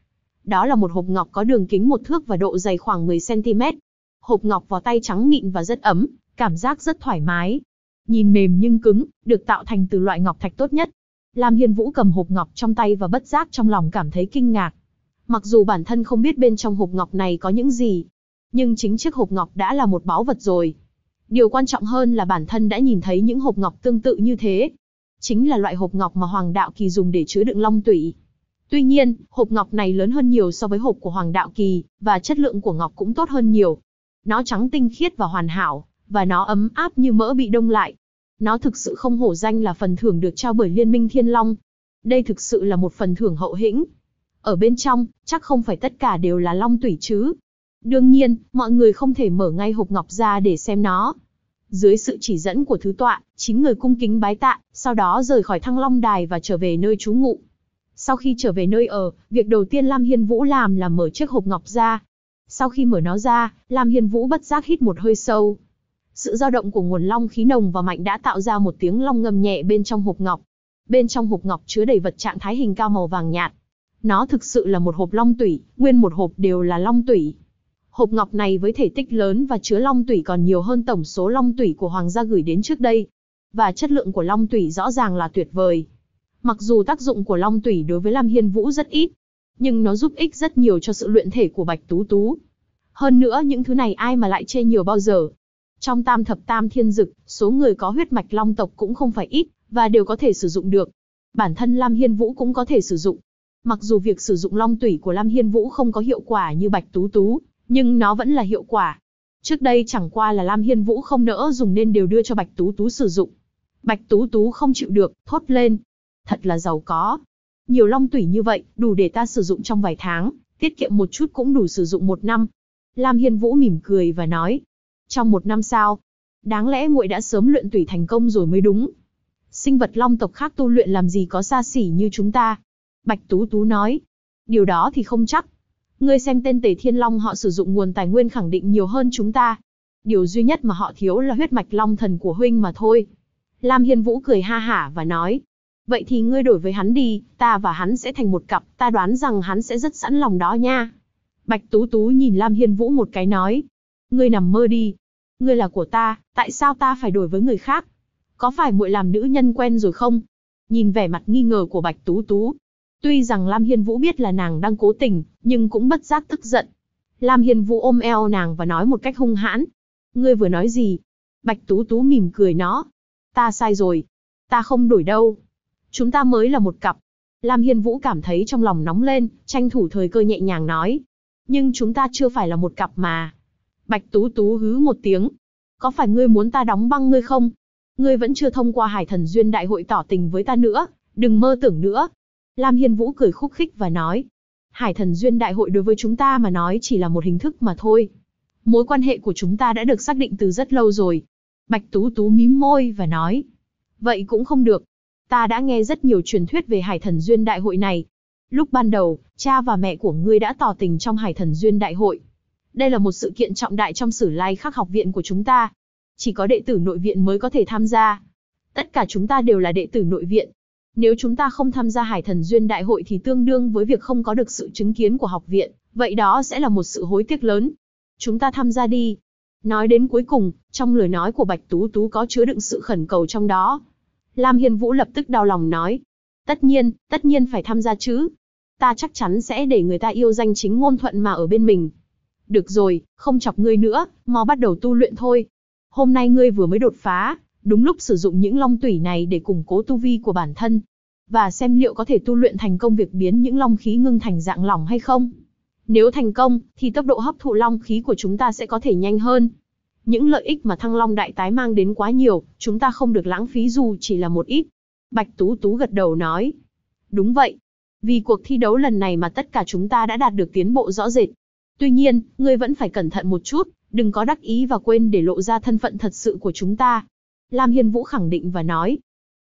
Đó là một hộp ngọc có đường kính 1 thước và độ dày khoảng 10 cm. Hộp ngọc vào tay trắng mịn và rất ấm, cảm giác rất thoải mái. Nhìn mềm nhưng cứng, được tạo thành từ loại ngọc thạch tốt nhất. Lam Hiên Vũ cầm hộp ngọc trong tay và bất giác trong lòng cảm thấy kinh ngạc. Mặc dù bản thân không biết bên trong hộp ngọc này có những gì, nhưng chính chiếc hộp ngọc đã là một báu vật rồi. Điều quan trọng hơn là bản thân đã nhìn thấy những hộp ngọc tương tự như thế. Chính là loại hộp ngọc mà Hoàng Đạo Kỳ dùng để chứa đựng long tủy. Tuy nhiên, hộp ngọc này lớn hơn nhiều so với hộp của Hoàng Đạo Kỳ, và chất lượng của ngọc cũng tốt hơn nhiều. Nó trắng tinh khiết và hoàn hảo, và nó ấm áp như mỡ bị đông lại. Nó thực sự không hổ danh là phần thưởng được trao bởi Liên minh Thiên Long. Đây thực sự là một phần thưởng hậu hĩnh. Ở bên trong, chắc không phải tất cả đều là long tủy chứ. Đương nhiên, mọi người không thể mở ngay hộp ngọc ra để xem nó. Dưới sự chỉ dẫn của thứ tọa, 9 người cung kính bái tạ, sau đó rời khỏi Thăng Long Đài và trở về nơi trú ngụ. Sau khi trở về nơi ở, việc đầu tiên Lam Hiên Vũ làm là mở chiếc hộp ngọc ra. Sau khi mở nó ra, Lam Hiên Vũ bất giác hít một hơi sâu. Sự dao động của nguồn long khí nồng và mạnh đã tạo ra một tiếng long ngâm nhẹ bên trong hộp ngọc. Bên trong hộp ngọc chứa đầy vật trạng thái hình cao màu vàng nhạt. Nó thực sự là một hộp long tủy, nguyên một hộp đều là long tủy. Hộp ngọc này với thể tích lớn và chứa long tủy còn nhiều hơn tổng số long tủy của Hoàng gia gửi đến trước đây. Và chất lượng của long tủy rõ ràng là tuyệt vời. Mặc dù tác dụng của long tủy đối với Lam Hiên Vũ rất ít, nhưng nó giúp ích rất nhiều cho sự luyện thể của Bạch Tú Tú. Hơn nữa những thứ này ai mà lại chê nhiều bao giờ. Trong Tam Thập Tam Thiên Dực, số người có huyết mạch long tộc cũng không phải ít, và đều có thể sử dụng được. Bản thân Lam Hiên Vũ cũng có thể sử dụng. Mặc dù việc sử dụng long tủy của Lam Hiên Vũ không có hiệu quả như Bạch Tú Tú, nhưng nó vẫn là hiệu quả. Trước đây chẳng qua là Lam Hiên Vũ không nỡ dùng nên đều đưa cho Bạch Tú Tú sử dụng. Bạch Tú Tú không chịu được, thốt lên. Thật là giàu có. Nhiều long tủy như vậy, đủ để ta sử dụng trong vài tháng, tiết kiệm một chút cũng đủ sử dụng 1 năm. Lam Hiên Vũ mỉm cười và nói. Trong 1 năm sao? Đáng lẽ muội đã sớm luyện tủy thành công rồi mới đúng. Sinh vật long tộc khác tu luyện làm gì có xa xỉ như chúng ta. Bạch Tú Tú nói. Điều đó thì không chắc. Ngươi xem tên Tề Thiên Long họ sử dụng nguồn tài nguyên khẳng định nhiều hơn chúng ta. Điều duy nhất mà họ thiếu là huyết mạch long thần của huynh mà thôi. Lam Hiên Vũ cười ha hả và nói. Vậy thì ngươi đổi với hắn đi, ta và hắn sẽ thành một cặp, ta đoán rằng hắn sẽ rất sẵn lòng đó nha. Bạch Tú Tú nhìn Lam Hiên Vũ một cái nói. Ngươi nằm mơ đi. Ngươi là của ta, tại sao ta phải đổi với người khác? Có phải muội làm nữ nhân quen rồi không? Nhìn vẻ mặt nghi ngờ của Bạch Tú Tú. Tuy rằng Lam Hiên Vũ biết là nàng đang cố tình, nhưng cũng bất giác tức giận. Lam Hiên Vũ ôm eo nàng và nói một cách hung hãn. Ngươi vừa nói gì? Bạch Tú Tú mỉm cười nó. Ta sai rồi. Ta không đổi đâu. Chúng ta mới là một cặp. Lam Hiên Vũ cảm thấy trong lòng nóng lên, tranh thủ thời cơ nhẹ nhàng nói. Nhưng chúng ta chưa phải là một cặp mà. Bạch Tú Tú hứ một tiếng. Có phải ngươi muốn ta đóng băng ngươi không? Ngươi vẫn chưa thông qua Hải Thần Duyên Đại hội tỏ tình với ta nữa, đừng mơ tưởng nữa. Lam Hiên Vũ cười khúc khích và nói. Hải Thần Duyên Đại hội đối với chúng ta mà nói chỉ là một hình thức mà thôi. Mối quan hệ của chúng ta đã được xác định từ rất lâu rồi. Bạch Tú Tú mím môi và nói. Vậy cũng không được. Ta đã nghe rất nhiều truyền thuyết về Hải Thần Duyên Đại hội này. Lúc ban đầu, cha và mẹ của ngươi đã tỏ tình trong Hải Thần Duyên Đại hội. Đây là một sự kiện trọng đại trong Sử Lai Khắc học viện của chúng ta. Chỉ có đệ tử nội viện mới có thể tham gia. Tất cả chúng ta đều là đệ tử nội viện. Nếu chúng ta không tham gia Hải Thần Duyên Đại hội thì tương đương với việc không có được sự chứng kiến của học viện, vậy đó sẽ là một sự hối tiếc lớn. Chúng ta tham gia đi. Nói đến cuối cùng, trong lời nói của Bạch Tú Tú có chứa đựng sự khẩn cầu trong đó. Lam Hiên Vũ lập tức đau lòng nói. Tất nhiên phải tham gia chứ. Ta chắc chắn sẽ để người ta yêu danh chính ngôn thuận mà ở bên mình. Được rồi, không chọc ngươi nữa, mau bắt đầu tu luyện thôi. Hôm nay ngươi vừa mới đột phá, đúng lúc sử dụng những long tủy này để củng cố tu vi của bản thân. Và xem liệu có thể tu luyện thành công việc biến những long khí ngưng thành dạng lỏng hay không. Nếu thành công, thì tốc độ hấp thụ long khí của chúng ta sẽ có thể nhanh hơn. Những lợi ích mà Thăng Long Đại Tái mang đến quá nhiều, chúng ta không được lãng phí dù chỉ là một ít. Bạch Tú Tú gật đầu nói. Đúng vậy. Vì cuộc thi đấu lần này mà tất cả chúng ta đã đạt được tiến bộ rõ rệt. Tuy nhiên, ngươi vẫn phải cẩn thận một chút, đừng có đắc ý và quên để lộ ra thân phận thật sự của chúng ta. Lam Hiên Vũ khẳng định và nói.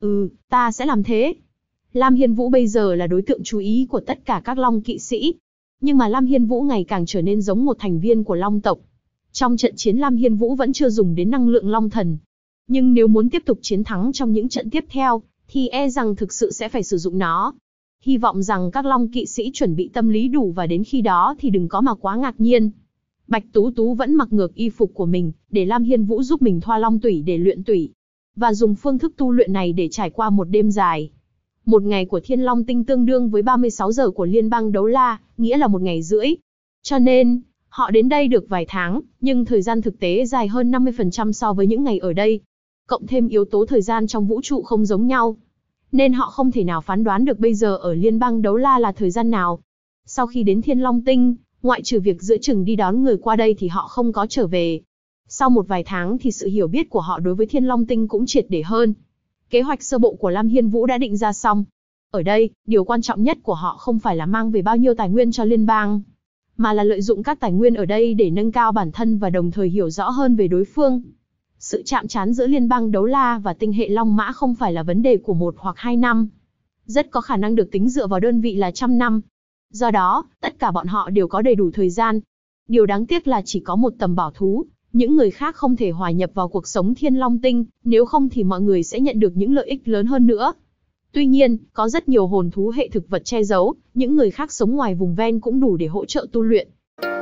Ta sẽ làm thế. Lam Hiên Vũ bây giờ là đối tượng chú ý của tất cả các long kỵ sĩ. Nhưng mà Lam Hiên Vũ ngày càng trở nên giống một thành viên của long tộc. Trong trận chiến Lam Hiên Vũ vẫn chưa dùng đến năng lượng long thần. Nhưng nếu muốn tiếp tục chiến thắng trong những trận tiếp theo, thì e rằng thực sự sẽ phải sử dụng nó. Hy vọng rằng các Long kỵ sĩ chuẩn bị tâm lý đủ và đến khi đó thì đừng có mà quá ngạc nhiên. Bạch Tú Tú vẫn mặc ngược y phục của mình, để Lam Hiên Vũ giúp mình thoa long tủy để luyện tủy. Và dùng phương thức tu luyện này để trải qua một đêm dài. Một ngày của Thiên Long Tinh tương đương với 36 giờ của Liên bang Đấu La, nghĩa là một ngày rưỡi. Cho nên, họ đến đây được vài tháng, nhưng thời gian thực tế dài hơn 50% so với những ngày ở đây. Cộng thêm yếu tố thời gian trong vũ trụ không giống nhau, nên họ không thể nào phán đoán được bây giờ ở Liên bang Đấu La là thời gian nào. Sau khi đến Thiên Long Tinh, ngoại trừ việc giữa chừng đi đón người qua đây thì họ không có trở về. Sau một vài tháng thì sự hiểu biết của họ đối với Thiên Long Tinh cũng triệt để hơn. Kế hoạch sơ bộ của Lam Hiên Vũ đã định ra xong. Ở đây, điều quan trọng nhất của họ không phải là mang về bao nhiêu tài nguyên cho liên bang, mà là lợi dụng các tài nguyên ở đây để nâng cao bản thân và đồng thời hiểu rõ hơn về đối phương. Sự chạm trán giữa Liên bang Đấu La và tinh hệ Long Mã không phải là vấn đề của 1 hoặc 2 năm. Rất có khả năng được tính dựa vào đơn vị là trăm năm. Do đó, tất cả bọn họ đều có đầy đủ thời gian. Điều đáng tiếc là chỉ có một tầm bảo thú, những người khác không thể hòa nhập vào cuộc sống Thiên Long Tinh, nếu không thì mọi người sẽ nhận được những lợi ích lớn hơn nữa. Tuy nhiên, có rất nhiều hồn thú hệ thực vật che giấu, những người khác sống ngoài vùng ven cũng đủ để hỗ trợ tu luyện.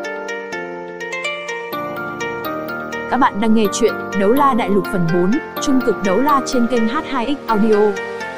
Các bạn đang nghe chuyện Đấu La Đại Lục phần 4, Trung cực Đấu La trên kênh H2X Audio.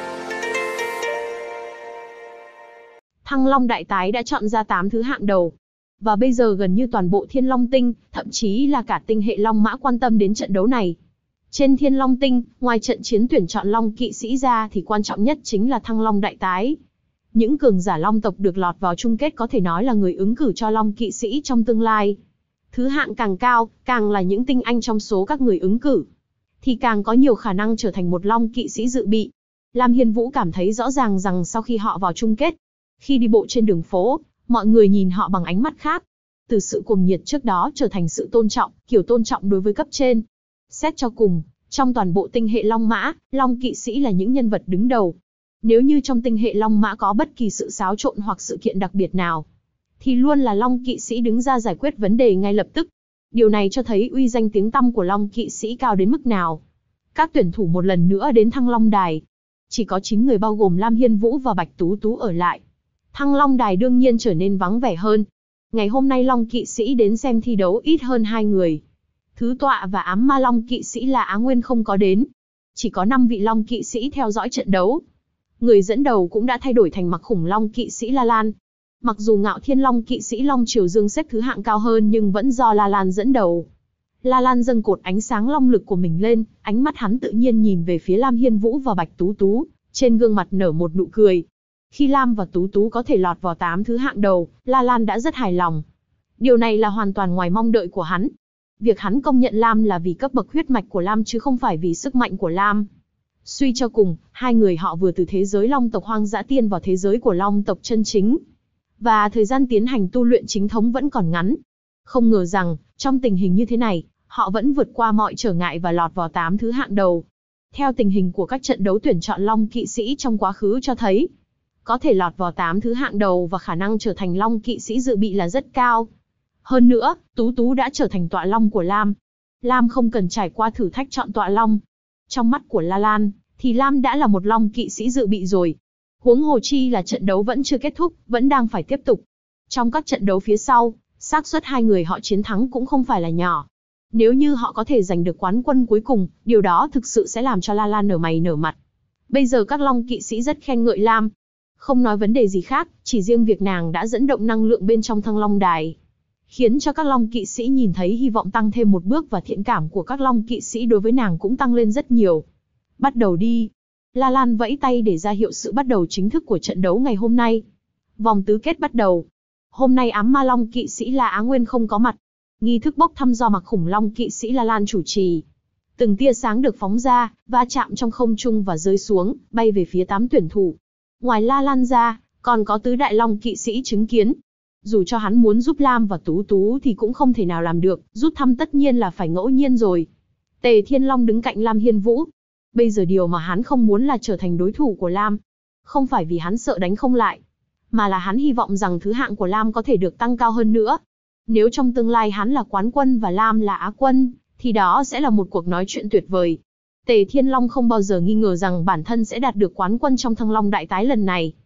Thăng Long Đại Tái đã chọn ra 8 thứ hạng đầu. Và bây giờ gần như toàn bộ Thiên Long Tinh, thậm chí là cả tinh hệ Long Mã quan tâm đến trận đấu này. Trên Thiên Long Tinh, ngoài trận chiến tuyển chọn Long kỵ sĩ ra thì quan trọng nhất chính là Thăng Long Đại Tái. Những cường giả Long tộc được lọt vào chung kết có thể nói là người ứng cử cho Long kỵ sĩ trong tương lai. Thứ hạng càng cao, càng là những tinh anh trong số các người ứng cử, thì càng có nhiều khả năng trở thành một Long kỵ sĩ dự bị. Lam Hiên Vũ cảm thấy rõ ràng rằng sau khi họ vào chung kết, khi đi bộ trên đường phố, mọi người nhìn họ bằng ánh mắt khác. Từ sự cuồng nhiệt trước đó trở thành sự tôn trọng, kiểu tôn trọng đối với cấp trên. Xét cho cùng, trong toàn bộ tinh hệ Long Mã, Long kỵ sĩ là những nhân vật đứng đầu. Nếu như trong tinh hệ Long Mã có bất kỳ sự xáo trộn hoặc sự kiện đặc biệt nào, thì luôn là Long kỵ sĩ đứng ra giải quyết vấn đề ngay lập tức. Điều này cho thấy uy danh tiếng tăm của Long kỵ sĩ cao đến mức nào. Các tuyển thủ một lần nữa đến Thăng Long Đài. Chỉ có 9 người bao gồm Lam Hiên Vũ và Bạch Tú Tú ở lại. Thăng Long Đài đương nhiên trở nên vắng vẻ hơn. Ngày hôm nay Long kỵ sĩ đến xem thi đấu ít hơn 2 người. Thứ tọa và ám ma Long kỵ sĩ là Á Nguyên không có đến. Chỉ có 5 vị Long kỵ sĩ theo dõi trận đấu. Người dẫn đầu cũng đã thay đổi thành mặc khủng Long kỵ sĩ La Lan. Mặc dù Ngạo Thiên Long kỵ sĩ Long Triều Dương xếp thứ hạng cao hơn nhưng vẫn do La Lan dẫn đầu. La Lan dâng cột ánh sáng long lực của mình lên, ánh mắt hắn tự nhiên nhìn về phía Lam Hiên Vũ và Bạch Tú Tú, trên gương mặt nở một nụ cười. Khi Lam và Tú Tú có thể lọt vào 8 thứ hạng đầu, La Lan đã rất hài lòng. Điều này là hoàn toàn ngoài mong đợi của hắn. Việc hắn công nhận Lam là vì cấp bậc huyết mạch của Lam chứ không phải vì sức mạnh của Lam. Suy cho cùng, hai người họ vừa từ thế giới Long tộc hoang dã tiên vào thế giới của Long tộc chân chính. Và thời gian tiến hành tu luyện chính thống vẫn còn ngắn. Không ngờ rằng, trong tình hình như thế này, họ vẫn vượt qua mọi trở ngại và lọt vào 8 thứ hạng đầu. Theo tình hình của các trận đấu tuyển chọn Long kỵ sĩ trong quá khứ cho thấy, có thể lọt vào 8 thứ hạng đầu và khả năng trở thành Long kỵ sĩ dự bị là rất cao. Hơn nữa, Tú Tú đã trở thành tọa Long của Lam. Lam không cần trải qua thử thách chọn tọa Long. Trong mắt của La Lan, thì Lam đã là một Long kỵ sĩ dự bị rồi. Huống hồ chi là trận đấu vẫn chưa kết thúc, vẫn đang phải tiếp tục. Trong các trận đấu phía sau, xác suất hai người họ chiến thắng cũng không phải là nhỏ. Nếu như họ có thể giành được quán quân cuối cùng, điều đó thực sự sẽ làm cho La Lan nở mày nở mặt. Bây giờ các Long kỵ sĩ rất khen ngợi Lam. Không nói vấn đề gì khác, chỉ riêng việc nàng đã dẫn động năng lượng bên trong Thăng Long Đài, khiến cho các Long kỵ sĩ nhìn thấy hy vọng tăng thêm một bước và thiện cảm của các Long kỵ sĩ đối với nàng cũng tăng lên rất nhiều. Bắt đầu đi. La Lan vẫy tay để ra hiệu sự bắt đầu chính thức của trận đấu ngày hôm nay. Vòng tứ kết bắt đầu. Hôm nay ám ma Long kỵ sĩ La Á Nguyên không có mặt. Nghi thức bốc thăm do mặc khủng Long kỵ sĩ La Lan chủ trì. Từng tia sáng được phóng ra, va chạm trong không trung và rơi xuống, bay về phía 8 tuyển thủ. Ngoài La Lan ra, còn có tứ đại Long kỵ sĩ chứng kiến. Dù cho hắn muốn giúp Lam và Tú Tú thì cũng không thể nào làm được, rút thăm tất nhiên là phải ngẫu nhiên rồi. Tề Thiên Long đứng cạnh Lam Hiên Vũ. Bây giờ điều mà hắn không muốn là trở thành đối thủ của Lam. Không phải vì hắn sợ đánh không lại, mà là hắn hy vọng rằng thứ hạng của Lam có thể được tăng cao hơn nữa. Nếu trong tương lai hắn là quán quân và Lam là Á quân, thì đó sẽ là một cuộc nói chuyện tuyệt vời. Tề Thiên Long không bao giờ nghi ngờ rằng bản thân sẽ đạt được quán quân trong Thăng Long Đại Tái lần này.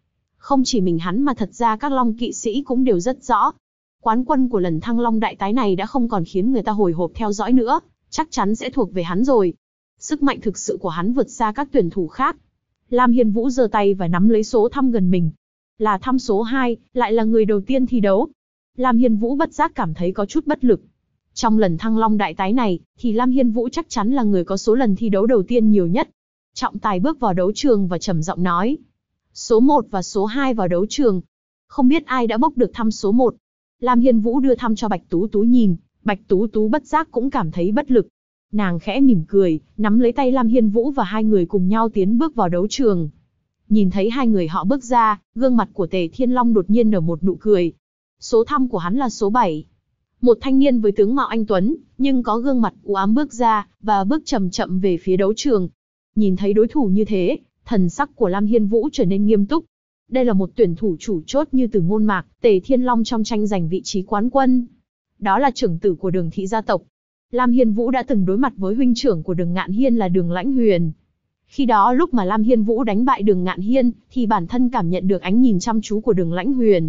Không chỉ mình hắn mà thật ra các long kỵ sĩ cũng đều rất rõ. Quán quân của lần thăng long đại tái này đã không còn khiến người ta hồi hộp theo dõi nữa, chắc chắn sẽ thuộc về hắn rồi. Sức mạnh thực sự của hắn vượt xa các tuyển thủ khác. Lam Hiên Vũ giơ tay và nắm lấy số thăm gần mình. Là thăm số 2, lại là người đầu tiên thi đấu. Lam Hiên Vũ bất giác cảm thấy có chút bất lực. Trong lần thăng long đại tái này, thì Lam Hiên Vũ chắc chắn là người có số lần thi đấu đầu tiên nhiều nhất. Trọng tài bước vào đấu trường và trầm giọng nói. Số 1 và số 2 vào đấu trường. Không biết ai đã bốc được thăm số 1. Lam Hiên Vũ đưa thăm cho Bạch Tú Tú nhìn, Bạch Tú Tú bất giác cũng cảm thấy bất lực. Nàng khẽ mỉm cười, nắm lấy tay Lam Hiên Vũ và hai người cùng nhau tiến bước vào đấu trường. Nhìn thấy hai người họ bước ra, gương mặt của Tề Thiên Long đột nhiên nở một nụ cười. Số thăm của hắn là số 7. Một thanh niên với tướng mạo anh tuấn, nhưng có gương mặt u ám bước ra, và bước chậm chậm về phía đấu trường. Nhìn thấy đối thủ như thế, thần sắc của Lam Hiên Vũ trở nên nghiêm túc. Đây là một tuyển thủ chủ chốt như Từ Ngôn Mạc, Tề Thiên Long trong tranh giành vị trí quán quân. Đó là trưởng tử của Đường thị gia tộc. Lam Hiên Vũ đã từng đối mặt với huynh trưởng của Đường Ngạn Hiên là Đường Lãnh Huyền. Khi đó lúc mà Lam Hiên Vũ đánh bại Đường Ngạn Hiên, thì bản thân cảm nhận được ánh nhìn chăm chú của Đường Lãnh Huyền.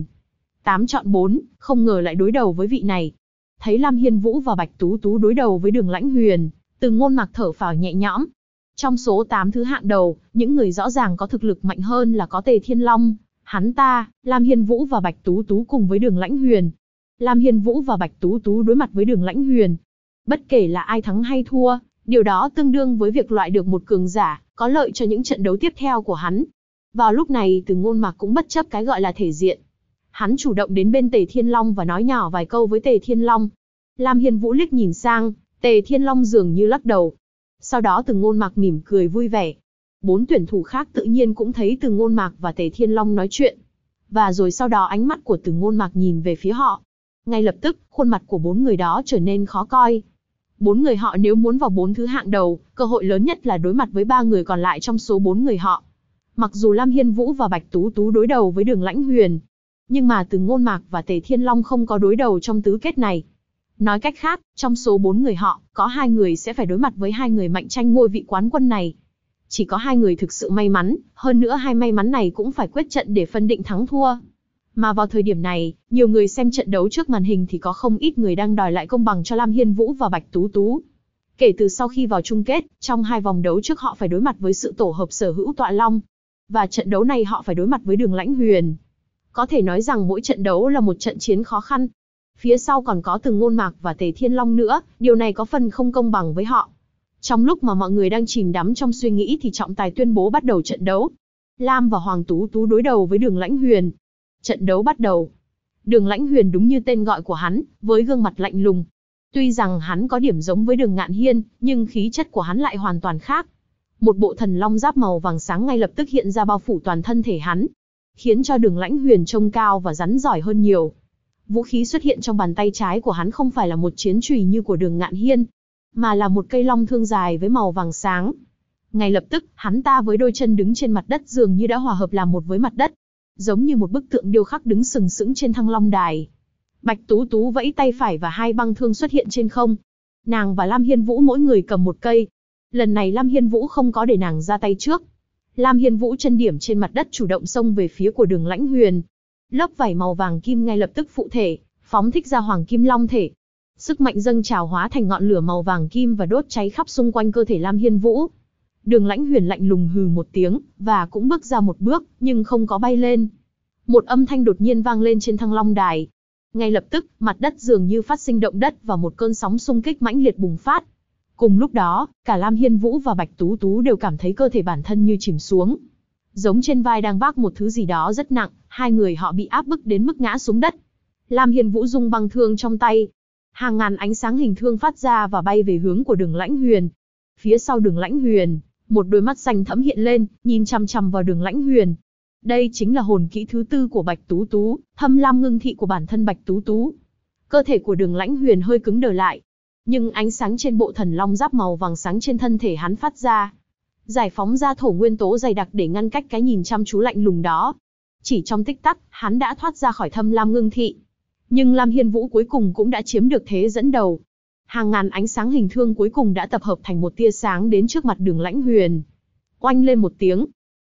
8 chọn 4, không ngờ lại đối đầu với vị này. Thấy Lam Hiên Vũ và Bạch Tú Tú đối đầu với Đường Lãnh Huyền, Từ Ngôn Mạc thở phào nhẹ nhõm. Trong số 8 thứ hạng đầu, những người rõ ràng có thực lực mạnh hơn là có Tề Thiên Long, hắn ta, Lam Hiên Vũ và Bạch Tú Tú cùng với Đường Lãnh Huyền. Lam Hiên Vũ và Bạch Tú Tú đối mặt với Đường Lãnh Huyền. Bất kể là ai thắng hay thua, điều đó tương đương với việc loại được một cường giả, có lợi cho những trận đấu tiếp theo của hắn. Vào lúc này Từ Ngôn Mạc cũng bất chấp cái gọi là thể diện. Hắn chủ động đến bên Tề Thiên Long và nói nhỏ vài câu với Tề Thiên Long. Lam Hiên Vũ liếc nhìn sang, Tề Thiên Long dường như lắc đầu. Sau đó Từ Ngôn Mạc mỉm cười vui vẻ. 4 tuyển thủ khác tự nhiên cũng thấy Từ Ngôn Mạc và Tề Thiên Long nói chuyện. Và rồi sau đó ánh mắt của Từ Ngôn Mạc nhìn về phía họ. Ngay lập tức, khuôn mặt của 4 người đó trở nên khó coi. 4 người họ nếu muốn vào 4 thứ hạng đầu, cơ hội lớn nhất là đối mặt với 3 người còn lại trong số 4 người họ. Mặc dù Lam Hiên Vũ và Bạch Tú Tú đối đầu với Đường Lãnh Huyền, nhưng mà Từ Ngôn Mạc và Tề Thiên Long không có đối đầu trong tứ kết này. Nói cách khác, trong số 4 người họ, có 2 người sẽ phải đối mặt với 2 người mạnh tranh ngôi vị quán quân này. Chỉ có 2 người thực sự may mắn, hơn nữa hai may mắn này cũng phải quyết trận để phân định thắng thua. Mà vào thời điểm này, nhiều người xem trận đấu trước màn hình thì có không ít người đang đòi lại công bằng cho Lam Hiên Vũ và Bạch Tú Tú. Kể từ sau khi vào chung kết, trong 2 vòng đấu trước họ phải đối mặt với sự tổ hợp sở hữu Tọa Long. Và trận đấu này họ phải đối mặt với Đường Lãnh Huyền. Có thể nói rằng mỗi trận đấu là một trận chiến khó khăn. Phía sau còn có Từ Ngôn Mạc và Tề Thiên Long nữa, điều này có phần không công bằng với họ. Trong lúc mà mọi người đang chìm đắm trong suy nghĩ thì trọng tài tuyên bố bắt đầu trận đấu. Lam và Hoàng Tú Tú đối đầu với Đường Lãnh Huyền. Trận đấu bắt đầu. Đường Lãnh Huyền đúng như tên gọi của hắn, với gương mặt lạnh lùng. Tuy rằng hắn có điểm giống với Đường Ngạn Hiên, nhưng khí chất của hắn lại hoàn toàn khác. Một bộ thần long giáp màu vàng sáng ngay lập tức hiện ra bao phủ toàn thân thể hắn, khiến cho Đường Lãnh Huyền trông cao và rắn giỏi hơn nhiều. Vũ khí xuất hiện trong bàn tay trái của hắn không phải là một chiến chùy như của Đường Ngạn Hiên, mà là một cây long thương dài với màu vàng sáng. Ngay lập tức, hắn ta với đôi chân đứng trên mặt đất dường như đã hòa hợp làm một với mặt đất, giống như một bức tượng điêu khắc đứng sừng sững trên thăng long đài. Bạch Tú Tú vẫy tay phải và 2 băng thương xuất hiện trên không. Nàng và Lam Hiên Vũ mỗi người cầm một cây. Lần này Lam Hiên Vũ không có để nàng ra tay trước. Lam Hiên Vũ chân điểm trên mặt đất chủ động xông về phía của Đường Lãnh Huyền. Lớp vảy màu vàng kim ngay lập tức phụ thể, phóng thích ra Hoàng Kim Long thể. Sức mạnh dâng trào hóa thành ngọn lửa màu vàng kim và đốt cháy khắp xung quanh cơ thể Lam Hiên Vũ. Đường Lãnh Huyền lạnh lùng hừ một tiếng, và cũng bước ra một bước, nhưng không có bay lên. Một âm thanh đột nhiên vang lên trên thăng long đài. Ngay lập tức, mặt đất dường như phát sinh động đất và một cơn sóng xung kích mãnh liệt bùng phát. Cùng lúc đó, cả Lam Hiên Vũ và Bạch Tú Tú đều cảm thấy cơ thể bản thân như chìm xuống. Giống trên vai đang vác một thứ gì đó rất nặng, hai người họ bị áp bức đến mức ngã xuống đất. Lam Hiên Vũ rung băng thương trong tay. Hàng ngàn ánh sáng hình thương phát ra và bay về hướng của Đường Lãnh Huyền. Phía sau Đường Lãnh Huyền, một đôi mắt xanh thẫm hiện lên, nhìn chằm chằm vào Đường Lãnh Huyền. Đây chính là hồn kỹ thứ 4 của Bạch Tú Tú, Thâm Lam Ngưng Thị của bản thân Bạch Tú Tú. Cơ thể của Đường Lãnh Huyền hơi cứng đờ lại, nhưng ánh sáng trên bộ thần long giáp màu vàng sáng trên thân thể hắn phát ra, giải phóng ra thổ nguyên tố dày đặc để ngăn cách cái nhìn chăm chú lạnh lùng đó. Chỉ trong tích tắc, hắn đã thoát ra khỏi Thâm Lam Ngưng Thị. Nhưng Lam Hiên Vũ cuối cùng cũng đã chiếm được thế dẫn đầu. Hàng ngàn ánh sáng hình thương cuối cùng đã tập hợp thành một tia sáng đến trước mặt Đường Lãnh Huyền. Oanh lên một tiếng.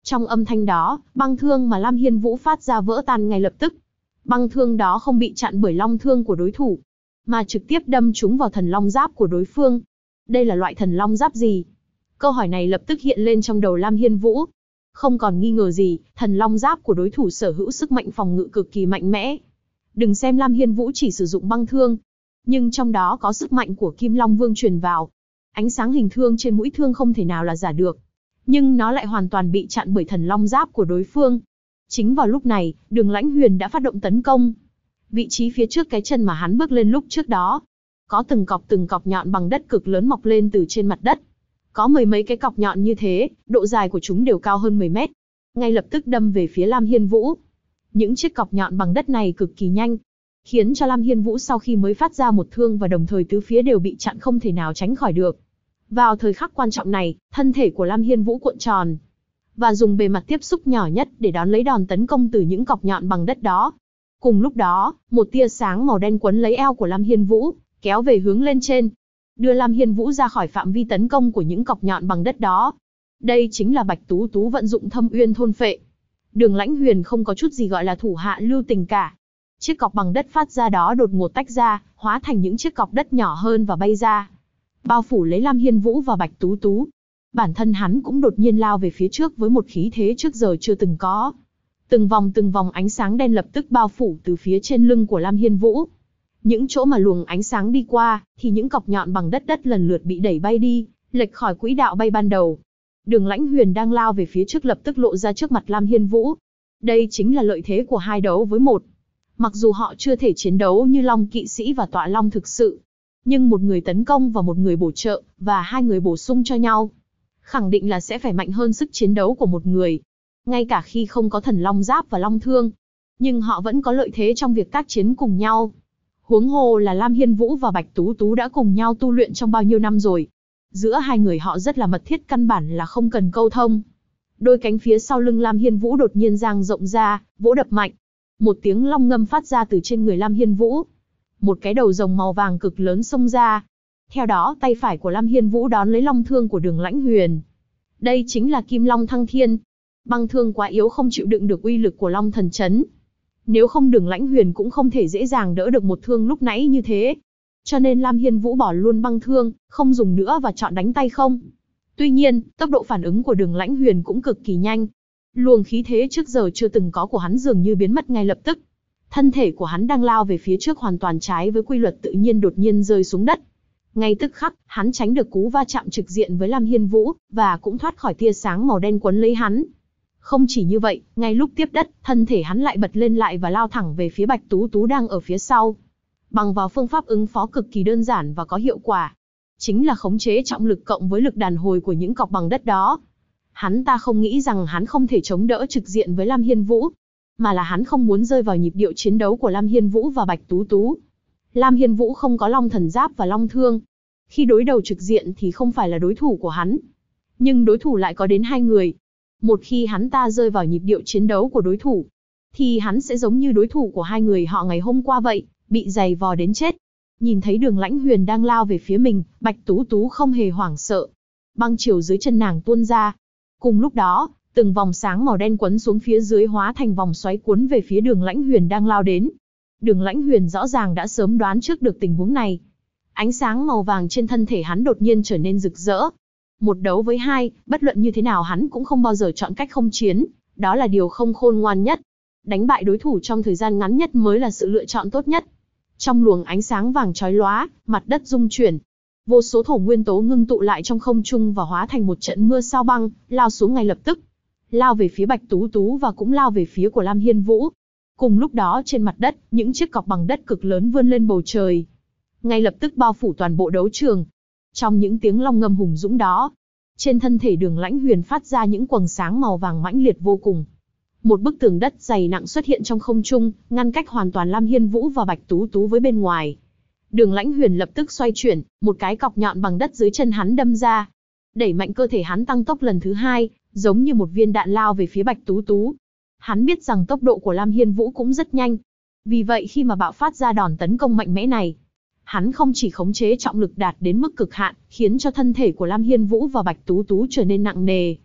Trong âm thanh đó, băng thương mà Lam Hiên Vũ phát ra vỡ tan ngay lập tức. Băng thương đó không bị chặn bởi long thương của đối thủ, mà trực tiếp đâm trúng vào thần long giáp của đối phương. Đây là loại thần long giáp gì? Câu hỏi này lập tức hiện lên trong đầu Lam Hiên Vũ. Không còn nghi ngờ gì, thần long giáp của đối thủ sở hữu sức mạnh phòng ngự cực kỳ mạnh mẽ. Đừng xem Lam Hiên Vũ chỉ sử dụng băng thương, nhưng trong đó có sức mạnh của Kim Long Vương truyền vào. Ánh sáng hình thương trên mũi thương không thể nào là giả được, nhưng nó lại hoàn toàn bị chặn bởi thần long giáp của đối phương. Chính vào lúc này, Đường Lãnh Huyền đã phát động tấn công. Vị trí phía trước cái chân mà hắn bước lên lúc trước đó, có từng cọc nhọn bằng đất cực lớn mọc lên từ trên mặt đất. Có mười mấy cái cọc nhọn như thế, độ dài của chúng đều cao hơn 10 mét. Ngay lập tức đâm về phía Lam Hiên Vũ. Những chiếc cọc nhọn bằng đất này cực kỳ nhanh, khiến cho Lam Hiên Vũ sau khi mới phát ra một thương và đồng thời tứ phía đều bị chặn không thể nào tránh khỏi được. Vào thời khắc quan trọng này, thân thể của Lam Hiên Vũ cuộn tròn, và dùng bề mặt tiếp xúc nhỏ nhất để đón lấy đòn tấn công từ những cọc nhọn bằng đất đó. Cùng lúc đó, một tia sáng màu đen quấn lấy eo của Lam Hiên Vũ, kéo về hướng lên trên, đưa Lam Hiên Vũ ra khỏi phạm vi tấn công của những cọc nhọn bằng đất đó. Đây chính là Bạch Tú Tú vận dụng Thâm Uyên thôn phệ. Đường Lãnh Huyền không có chút gì gọi là thủ hạ lưu tình cả. Chiếc cọc bằng đất phát ra đó đột ngột tách ra, hóa thành những chiếc cọc đất nhỏ hơn và bay ra, bao phủ lấy Lam Hiên Vũ và Bạch Tú Tú. Bản thân hắn cũng đột nhiên lao về phía trước với một khí thế trước giờ chưa từng có. Từng vòng ánh sáng đen lập tức bao phủ từ phía trên lưng của Lam Hiên Vũ. Những chỗ mà luồng ánh sáng đi qua, thì những cọc nhọn bằng đất lần lượt bị đẩy bay đi, lệch khỏi quỹ đạo bay ban đầu. Đường Lãnh Huyền đang lao về phía trước lập tức lộ ra trước mặt Lam Hiên Vũ. Đây chính là lợi thế của 2 đấu với 1. Mặc dù họ chưa thể chiến đấu như Long Kỵ Sĩ và Tọa Long thực sự, nhưng một người tấn công và một người bổ trợ, và 2 người bổ sung cho nhau, khẳng định là sẽ phải mạnh hơn sức chiến đấu của một người. Ngay cả khi không có thần long giáp và long thương, nhưng họ vẫn có lợi thế trong việc tác chiến cùng nhau. Huống hồ là Lam Hiên Vũ và Bạch Tú Tú đã cùng nhau tu luyện trong bao nhiêu năm rồi. Giữa 2 người họ rất là mật thiết, căn bản là không cần câu thông. Đôi cánh phía sau lưng Lam Hiên Vũ đột nhiên dang rộng ra, vỗ đập mạnh. Một tiếng long ngâm phát ra từ trên người Lam Hiên Vũ. Một cái đầu rồng màu vàng cực lớn xông ra. Theo đó, tay phải của Lam Hiên Vũ đón lấy long thương của Đường Lãnh Huyền. Đây chính là Kim Long Thăng Thiên. Băng thương quá yếu không chịu đựng được uy lực của Long Thần Chấn. Nếu không Đường Lãnh Huyền cũng không thể dễ dàng đỡ được một thương lúc nãy như thế. Cho nên Lam Hiên Vũ bỏ luôn băng thương, không dùng nữa và chọn đánh tay không. Tuy nhiên, tốc độ phản ứng của Đường Lãnh Huyền cũng cực kỳ nhanh. Luồng khí thế trước giờ chưa từng có của hắn dường như biến mất ngay lập tức. Thân thể của hắn đang lao về phía trước hoàn toàn trái với quy luật tự nhiên, đột nhiên rơi xuống đất. Ngay tức khắc, hắn tránh được cú va chạm trực diện với Lam Hiên Vũ, và cũng thoát khỏi tia sáng màu đen quấn lấy hắn. Không chỉ như vậy, ngay lúc tiếp đất, thân thể hắn lại bật lên lại và lao thẳng về phía Bạch Tú Tú đang ở phía sau. Bằng vào phương pháp ứng phó cực kỳ đơn giản và có hiệu quả, chính là khống chế trọng lực cộng với lực đàn hồi của những cọc bằng đất đó. Hắn ta không nghĩ rằng hắn không thể chống đỡ trực diện với Lam Hiên Vũ, mà là hắn không muốn rơi vào nhịp điệu chiến đấu của Lam Hiên Vũ và Bạch Tú Tú. Lam Hiên Vũ không có Long Thần Giáp và Long Thương. Khi đối đầu trực diện thì không phải là đối thủ của hắn. Nhưng đối thủ lại có đến 2 người. Một khi hắn ta rơi vào nhịp điệu chiến đấu của đối thủ, thì hắn sẽ giống như đối thủ của 2 người họ ngày hôm qua vậy, bị giày vò đến chết. Nhìn thấy Đường Lãnh Huyền đang lao về phía mình, Bạch Tú Tú không hề hoảng sợ. Băng chiều dưới chân nàng tuôn ra. Cùng lúc đó, từng vòng sáng màu đen quấn xuống phía dưới hóa thành vòng xoáy cuốn về phía Đường Lãnh Huyền đang lao đến. Đường Lãnh Huyền rõ ràng đã sớm đoán trước được tình huống này. Ánh sáng màu vàng trên thân thể hắn đột nhiên trở nên rực rỡ. 1 đấu với 2, bất luận như thế nào hắn cũng không bao giờ chọn cách không chiến, đó là điều không khôn ngoan nhất. Đánh bại đối thủ trong thời gian ngắn nhất mới là sự lựa chọn tốt nhất. Trong luồng ánh sáng vàng chói lóa, mặt đất rung chuyển. Vô số thổ nguyên tố ngưng tụ lại trong không trung và hóa thành một trận mưa sao băng, lao xuống ngay lập tức. Lao về phía Bạch Tú Tú và cũng lao về phía của Lam Hiên Vũ. Cùng lúc đó trên mặt đất, những chiếc cọc bằng đất cực lớn vươn lên bầu trời, ngay lập tức bao phủ toàn bộ đấu trường. Trong những tiếng long ngâm hùng dũng đó, trên thân thể Đường Lãnh Huyền phát ra những quầng sáng màu vàng mãnh liệt vô cùng. Một bức tường đất dày nặng xuất hiện trong không trung, ngăn cách hoàn toàn Lam Hiên Vũ và Bạch Tú Tú với bên ngoài. Đường Lãnh Huyền lập tức xoay chuyển, một cái cọc nhọn bằng đất dưới chân hắn đâm ra. Đẩy mạnh cơ thể hắn tăng tốc lần thứ 2, giống như một viên đạn lao về phía Bạch Tú Tú. Hắn biết rằng tốc độ của Lam Hiên Vũ cũng rất nhanh. Vì vậy khi mà bạo phát ra đòn tấn công mạnh mẽ này, hắn không chỉ khống chế trọng lực đạt đến mức cực hạn, khiến cho thân thể của Lam Hiên Vũ và Bạch Tú Tú trở nên nặng nề.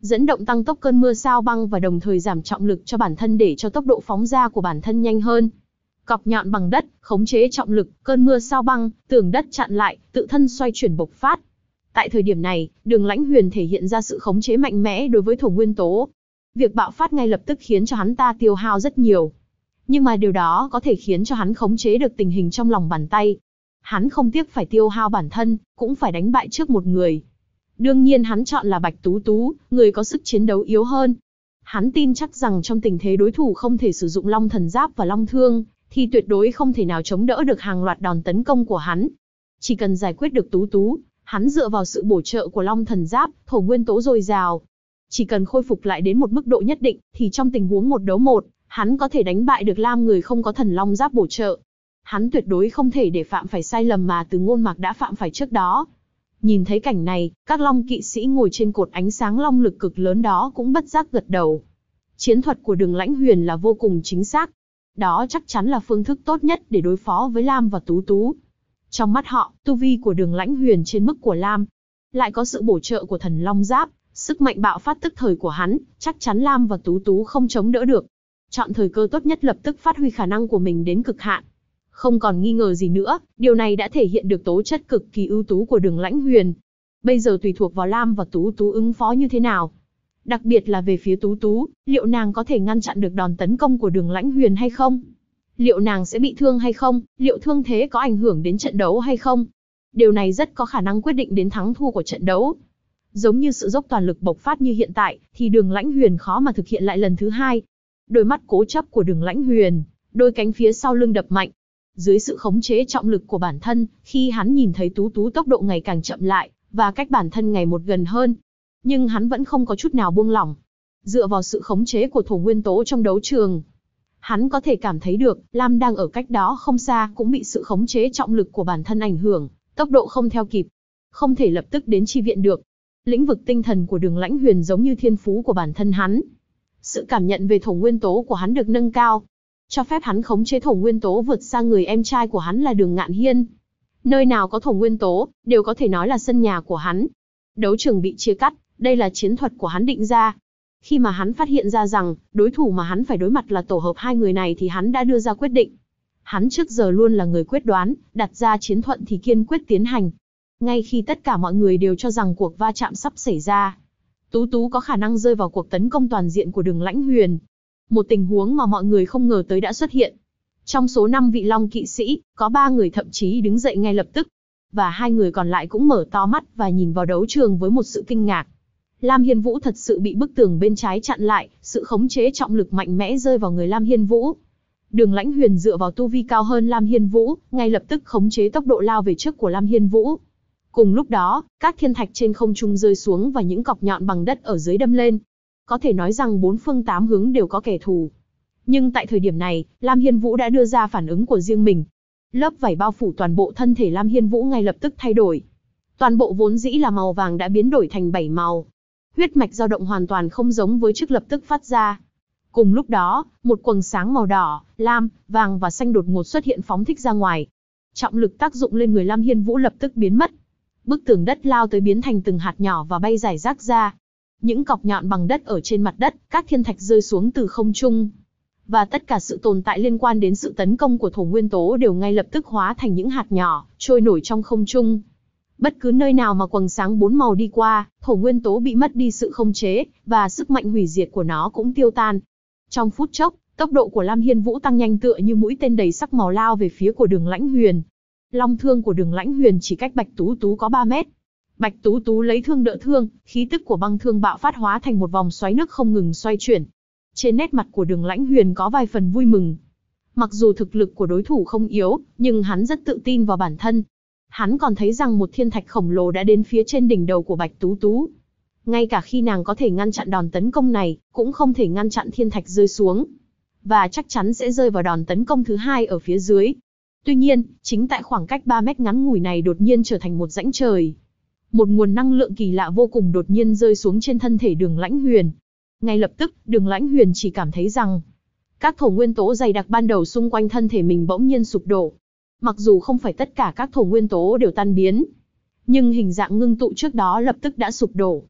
dẫn động tăng tốc cơn mưa sao băng và đồng thời giảm trọng lực cho bản thân để cho tốc độ phóng ra của bản thân nhanh hơn. Cọc nhọn bằng đất, khống chế trọng lực, cơn mưa sao băng, tường đất chặn lại, tự thân xoay chuyển bộc phát. Tại thời điểm này, Đường Lãnh Huyền thể hiện ra sự khống chế mạnh mẽ đối với thổ nguyên tố. Việc bạo phát ngay lập tức khiến cho hắn ta tiêu hao rất nhiều. Nhưng mà điều đó có thể khiến cho hắn khống chế được tình hình trong lòng bàn tay. Hắn không tiếc phải tiêu hao bản thân, cũng phải đánh bại trước một người. Đương nhiên hắn chọn là Bạch Tú Tú, người có sức chiến đấu yếu hơn. Hắn tin chắc rằng trong tình thế đối thủ không thể sử dụng Long Thần Giáp và Long Thương, thì tuyệt đối không thể nào chống đỡ được hàng loạt đòn tấn công của hắn. Chỉ cần giải quyết được Tú Tú, hắn dựa vào sự bổ trợ của Long Thần Giáp, thổ nguyên tố dồi dào. Chỉ cần khôi phục lại đến một mức độ nhất định, thì trong tình huống 1 đấu 1, hắn có thể đánh bại được Lam người không có thần Long Giáp bổ trợ. Hắn tuyệt đối không thể để phạm phải sai lầm mà Từ Ngôn Mạc đã phạm phải trước đó. Nhìn thấy cảnh này, các Long kỵ sĩ ngồi trên cột ánh sáng long lực cực lớn đó cũng bất giác gật đầu. Chiến thuật của Đường Lãnh Huyền là vô cùng chính xác. Đó chắc chắn là phương thức tốt nhất để đối phó với Lam và Tú Tú. Trong mắt họ, tu vi của Đường Lãnh Huyền trên mức của Lam, lại có sự bổ trợ của thần Long Giáp, sức mạnh bạo phát tức thời của hắn, chắc chắn Lam và Tú Tú không chống đỡ được. Chọn thời cơ tốt nhất lập tức phát huy khả năng của mình đến cực hạn. Không còn nghi ngờ gì nữa, điều này đã thể hiện được tố chất cực kỳ ưu tú của Đường Lãnh Huyền. Bây giờ tùy thuộc vào Lam và Tú Tú ứng phó như thế nào. Đặc biệt là về phía Tú Tú, liệu nàng có thể ngăn chặn được đòn tấn công của Đường Lãnh Huyền hay không? Liệu nàng sẽ bị thương hay không? Liệu thương thế có ảnh hưởng đến trận đấu hay không? Điều này rất có khả năng quyết định đến thắng thua của trận đấu. Giống như sự dốc toàn lực bộc phát như hiện tại, thì Đường Lãnh Huyền khó mà thực hiện lại lần thứ hai. Đôi mắt cố chấp của Đường Lãnh Huyền, đôi cánh phía sau lưng đập mạnh. Dưới sự khống chế trọng lực của bản thân, khi hắn nhìn thấy Tú Tú tốc độ ngày càng chậm lại, và cách bản thân ngày một gần hơn, nhưng hắn vẫn không có chút nào buông lỏng. Dựa vào sự khống chế của thổ nguyên tố trong đấu trường, hắn có thể cảm thấy được, Lam đang ở cách đó không xa cũng bị sự khống chế trọng lực của bản thân ảnh hưởng, tốc độ không theo kịp, không thể lập tức đến chi viện được. Lĩnh vực tinh thần của Đường Lãnh Huyền giống như thiên phú của bản thân hắn. Sự cảm nhận về thổ nguyên tố của hắn được nâng cao, cho phép hắn khống chế thổ nguyên tố vượt xa người em trai của hắn là Đường Ngạn Hiên. Nơi nào có thổ nguyên tố, đều có thể nói là sân nhà của hắn. Đấu trường bị chia cắt, đây là chiến thuật của hắn định ra. Khi mà hắn phát hiện ra rằng, đối thủ mà hắn phải đối mặt là tổ hợp hai người này thì hắn đã đưa ra quyết định. Hắn trước giờ luôn là người quyết đoán, đặt ra chiến thuật thì kiên quyết tiến hành. Ngay khi tất cả mọi người đều cho rằng cuộc va chạm sắp xảy ra, Tú Tú có khả năng rơi vào cuộc tấn công toàn diện của Đường Lãnh Huyền. Một tình huống mà mọi người không ngờ tới đã xuất hiện. Trong số 5 vị Long kỵ sĩ, có 3 người thậm chí đứng dậy ngay lập tức. Và 2 người còn lại cũng mở to mắt và nhìn vào đấu trường với một sự kinh ngạc. Lam Hiên Vũ thật sự bị bức tường bên trái chặn lại, sự khống chế trọng lực mạnh mẽ rơi vào người Lam Hiên Vũ. Đường Lãnh Huyền dựa vào tu vi cao hơn Lam Hiên Vũ, ngay lập tức khống chế tốc độ lao về trước của Lam Hiên Vũ. Cùng lúc đó, các thiên thạch trên không trung rơi xuống và những cọc nhọn bằng đất ở dưới đâm lên. Có thể nói rằng 4 phương 8 hướng đều có kẻ thù. Nhưng tại thời điểm này, Lam Hiên Vũ đã đưa ra phản ứng của riêng mình. Lớp vảy bao phủ toàn bộ thân thể Lam Hiên Vũ ngay lập tức thay đổi. Toàn bộ vốn dĩ là màu vàng đã biến đổi thành 7 màu. Huyết mạch dao động hoàn toàn không giống với trước lập tức phát ra. Cùng lúc đó, một quầng sáng màu đỏ, lam, vàng và xanh đột ngột xuất hiện phóng thích ra ngoài. Trọng lực tác dụng lên người Lam Hiên Vũ lập tức biến mất. Bức tường đất lao tới biến thành từng hạt nhỏ và bay rải rác ra. Những cọc nhọn bằng đất ở trên mặt đất, các thiên thạch rơi xuống từ không trung. Và tất cả sự tồn tại liên quan đến sự tấn công của thổ nguyên tố đều ngay lập tức hóa thành những hạt nhỏ, trôi nổi trong không trung. Bất cứ nơi nào mà quầng sáng 4 màu đi qua, thổ nguyên tố bị mất đi sự khống chế, và sức mạnh hủy diệt của nó cũng tiêu tan. Trong phút chốc, tốc độ của Lam Hiên Vũ tăng nhanh tựa như mũi tên đầy sắc màu lao về phía của Đường Lãnh Huyền. Long thương của Đường Lãnh Huyền chỉ cách Bạch Tú Tú có 3 mét. Bạch Tú Tú lấy thương đỡ thương, khí tức của băng thương bạo phát hóa thành một vòng xoáy nước không ngừng xoay chuyển. Trên nét mặt của Đường Lãnh Huyền có vài phần vui mừng. Mặc dù thực lực của đối thủ không yếu, nhưng hắn rất tự tin vào bản thân. Hắn còn thấy rằng một thiên thạch khổng lồ đã đến phía trên đỉnh đầu của Bạch Tú Tú. Ngay cả khi nàng có thể ngăn chặn đòn tấn công này, cũng không thể ngăn chặn thiên thạch rơi xuống. Và chắc chắn sẽ rơi vào đòn tấn công thứ hai ở phía dưới. Tuy nhiên, chính tại khoảng cách 3 mét ngắn ngủi này đột nhiên trở thành một rãnh trời. Một nguồn năng lượng kỳ lạ vô cùng đột nhiên rơi xuống trên thân thể Đường Lãnh Huyền. Ngay lập tức, Đường Lãnh Huyền chỉ cảm thấy rằng các thổ nguyên tố dày đặc ban đầu xung quanh thân thể mình bỗng nhiên sụp đổ. Mặc dù không phải tất cả các thổ nguyên tố đều tan biến, nhưng hình dạng ngưng tụ trước đó lập tức đã sụp đổ.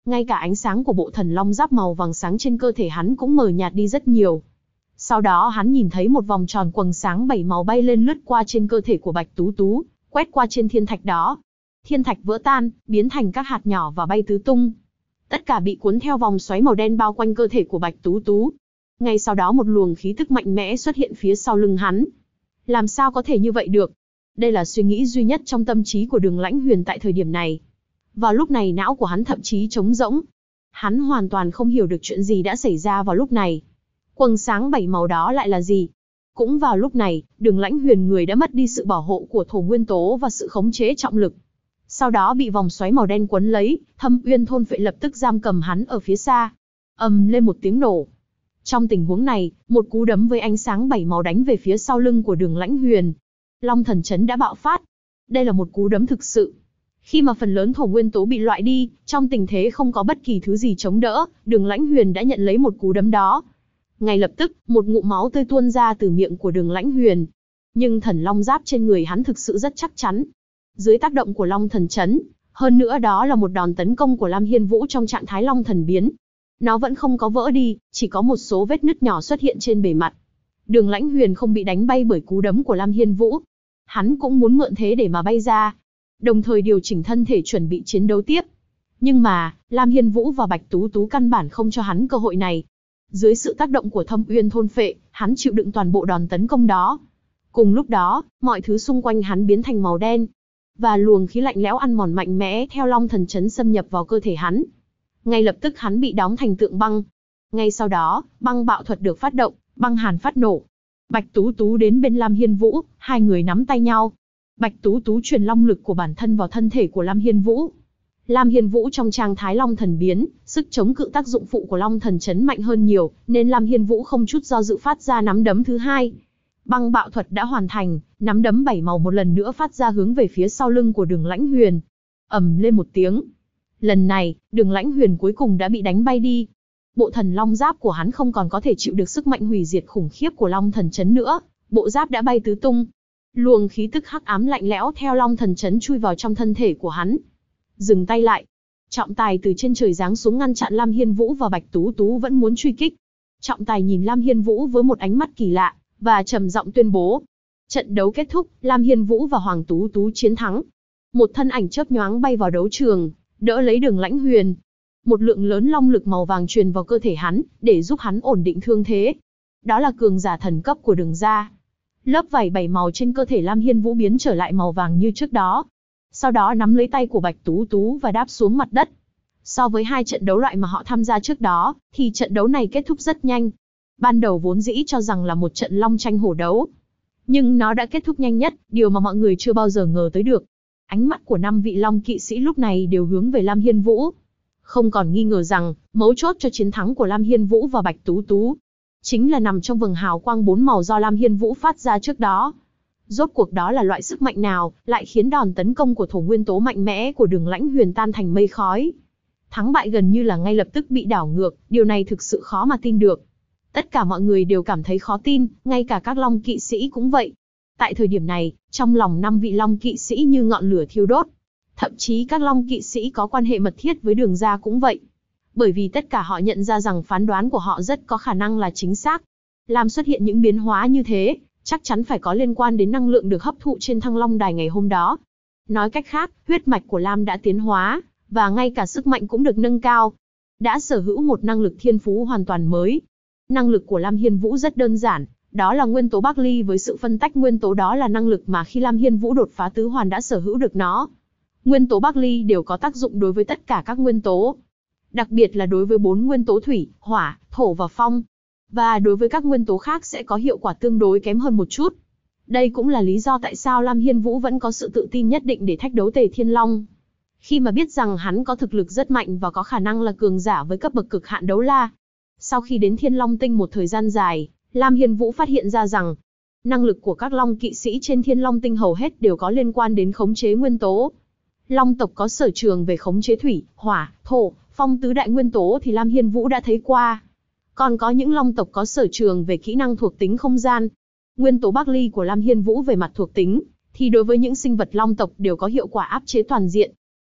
Ngay cả ánh sáng của bộ thần long giáp màu vàng sáng trên cơ thể hắn cũng mờ nhạt đi rất nhiều. Sau đó hắn nhìn thấy một vòng tròn quầng sáng 7 màu bay lên lướt qua trên cơ thể của Bạch Tú Tú, quét qua trên thiên thạch đó. Thiên thạch vỡ tan, biến thành các hạt nhỏ và bay tứ tung. Tất cả bị cuốn theo vòng xoáy màu đen bao quanh cơ thể của Bạch Tú Tú. Ngay sau đó một luồng khí tức mạnh mẽ xuất hiện phía sau lưng hắn. Làm sao có thể như vậy được? Đây là suy nghĩ duy nhất trong tâm trí của Đường Lãnh Huyền tại thời điểm này. Vào lúc này não của hắn thậm chí trống rỗng. Hắn hoàn toàn không hiểu được chuyện gì đã xảy ra vào lúc này. Quầng sáng 7 màu đó lại là gì? Cũng vào lúc này, Đường Lãnh Huyền người đã mất đi sự bảo hộ của thổ nguyên tố và sự khống chế trọng lực. Sau đó bị vòng xoáy màu đen quấn lấy, Thâm Uyên thôn phệ lập tức giam cầm hắn ở phía xa. Ầm lên một tiếng nổ. Trong tình huống này, một cú đấm với ánh sáng 7 màu đánh về phía sau lưng của Đường Lãnh Huyền. Long thần chấn đã bạo phát. Đây là một cú đấm thực sự. Khi mà phần lớn thổ nguyên tố bị loại đi, trong tình thế không có bất kỳ thứ gì chống đỡ, Đường Lãnh Huyền đã nhận lấy một cú đấm đó. Ngay lập tức, một ngụm máu tươi tuôn ra từ miệng của Đường Lãnh Huyền. Nhưng thần long giáp trên người hắn thực sự rất chắc chắn. Dưới tác động của long thần chấn, hơn nữa đó là một đòn tấn công của Lam Hiên Vũ trong trạng thái long thần biến. Nó vẫn không có vỡ đi, chỉ có một số vết nứt nhỏ xuất hiện trên bề mặt. Đường Lãnh Huyền không bị đánh bay bởi cú đấm của Lam Hiên Vũ. Hắn cũng muốn mượn thế để mà bay ra, đồng thời điều chỉnh thân thể chuẩn bị chiến đấu tiếp. Nhưng mà, Lam Hiên Vũ và Bạch Tú Tú căn bản không cho hắn cơ hội này. Dưới sự tác động của Thâm Uyên thôn phệ, hắn chịu đựng toàn bộ đòn tấn công đó. Cùng lúc đó, mọi thứ xung quanh hắn biến thành màu đen. Và luồng khí lạnh lẽo ăn mòn mạnh mẽ theo long thần chấn xâm nhập vào cơ thể hắn. Ngay lập tức hắn bị đóng thành tượng băng. Ngay sau đó, băng bạo thuật được phát động, băng hàn phát nổ. Bạch Tú Tú đến bên Lam Hiên Vũ, hai người nắm tay nhau. Bạch Tú Tú truyền long lực của bản thân vào thân thể của Lam Hiên Vũ. Lam Hiên Vũ trong trạng thái long thần biến, sức chống cự tác dụng phụ của long thần chấn mạnh hơn nhiều, nên Lam Hiên Vũ không chút do dự phát ra nắm đấm thứ hai. Băng bạo thuật đã hoàn thành, nắm đấm 7 màu một lần nữa phát ra hướng về phía sau lưng của Đường Lãnh Huyền. Ầm lên một tiếng. Lần này, Đường Lãnh Huyền cuối cùng đã bị đánh bay đi. Bộ thần long giáp của hắn không còn có thể chịu được sức mạnh hủy diệt khủng khiếp của long thần chấn nữa, bộ giáp đã bay tứ tung. Luồng khí tức hắc ám lạnh lẽo theo long thần chấn chui vào trong thân thể của hắn. Dừng tay lại. Trọng tài từ trên trời giáng xuống ngăn chặn Lam Hiên Vũ và Bạch Tú Tú vẫn muốn truy kích. Trọng tài nhìn Lam Hiên Vũ với một ánh mắt kỳ lạ, và trầm giọng tuyên bố. Trận đấu kết thúc, Lam Hiên Vũ và Hoàng Tú Tú chiến thắng. Một thân ảnh chớp nhoáng bay vào đấu trường, đỡ lấy Đường Lãnh Huyền. Một lượng lớn long lực màu vàng truyền vào cơ thể hắn, để giúp hắn ổn định thương thế. Đó là cường giả thần cấp của Đường gia. Lớp vảy 7 màu trên cơ thể Lam Hiên Vũ biến trở lại màu vàng như trước đó. Sau đó nắm lấy tay của Bạch Tú Tú và đáp xuống mặt đất. So với hai trận đấu loại mà họ tham gia trước đó, thì trận đấu này kết thúc rất nhanh. Ban đầu vốn dĩ cho rằng là một trận long tranh hổ đấu. Nhưng nó đã kết thúc nhanh nhất, điều mà mọi người chưa bao giờ ngờ tới được. Ánh mắt của 5 vị long kỵ sĩ lúc này đều hướng về Lam Hiên Vũ. Không còn nghi ngờ rằng, mấu chốt cho chiến thắng của Lam Hiên Vũ và Bạch Tú Tú chính là nằm trong vầng hào quang 4 màu do Lam Hiên Vũ phát ra trước đó. Rốt cuộc đó là loại sức mạnh nào, lại khiến đòn tấn công của thổ nguyên tố mạnh mẽ của Đường Lãnh Huyền tan thành mây khói. Thắng bại gần như là ngay lập tức bị đảo ngược, điều này thực sự khó mà tin được. Tất cả mọi người đều cảm thấy khó tin, ngay cả các long kỵ sĩ cũng vậy. Tại thời điểm này, trong lòng 5 vị long kỵ sĩ như ngọn lửa thiêu đốt. Thậm chí các long kỵ sĩ có quan hệ mật thiết với Đường gia cũng vậy. Bởi vì tất cả họ nhận ra rằng phán đoán của họ rất có khả năng là chính xác. Làm xuất hiện những biến hóa như thế, chắc chắn phải có liên quan đến năng lượng được hấp thụ trên Thăng Long Đài ngày hôm đó. Nói cách khác, huyết mạch của Lam đã tiến hóa, và ngay cả sức mạnh cũng được nâng cao. Đã sở hữu một năng lực thiên phú hoàn toàn mới. Năng lực của Lam Hiên Vũ rất đơn giản, đó là nguyên tố Bắc Ly với sự phân tách nguyên tố, đó là năng lực mà khi Lam Hiên Vũ đột phá tứ hoàn đã sở hữu được nó. Nguyên tố Bắc Ly đều có tác dụng đối với tất cả các nguyên tố. Đặc biệt là đối với 4 nguyên tố thủy, hỏa, thổ và phong. Và đối với các nguyên tố khác sẽ có hiệu quả tương đối kém hơn một chút. Đây cũng là lý do tại sao Lam Hiên Vũ vẫn có sự tự tin nhất định để thách đấu Tề Thiên Long. Khi mà biết rằng hắn có thực lực rất mạnh và có khả năng là cường giả với cấp bậc cực hạn đấu la. Sau khi đến Thiên Long Tinh một thời gian dài, Lam Hiên Vũ phát hiện ra rằng năng lực của các long kỵ sĩ trên Thiên Long Tinh hầu hết đều có liên quan đến khống chế nguyên tố. Long tộc có sở trường về khống chế thủy, hỏa, thổ, phong tứ đại nguyên tố thì Lam Hiên Vũ đã thấy qua. Còn có những long tộc có sở trường về kỹ năng thuộc tính không gian. Nguyên tố Bắc Ly của Lam Hiên Vũ về mặt thuộc tính, thì đối với những sinh vật long tộc đều có hiệu quả áp chế toàn diện.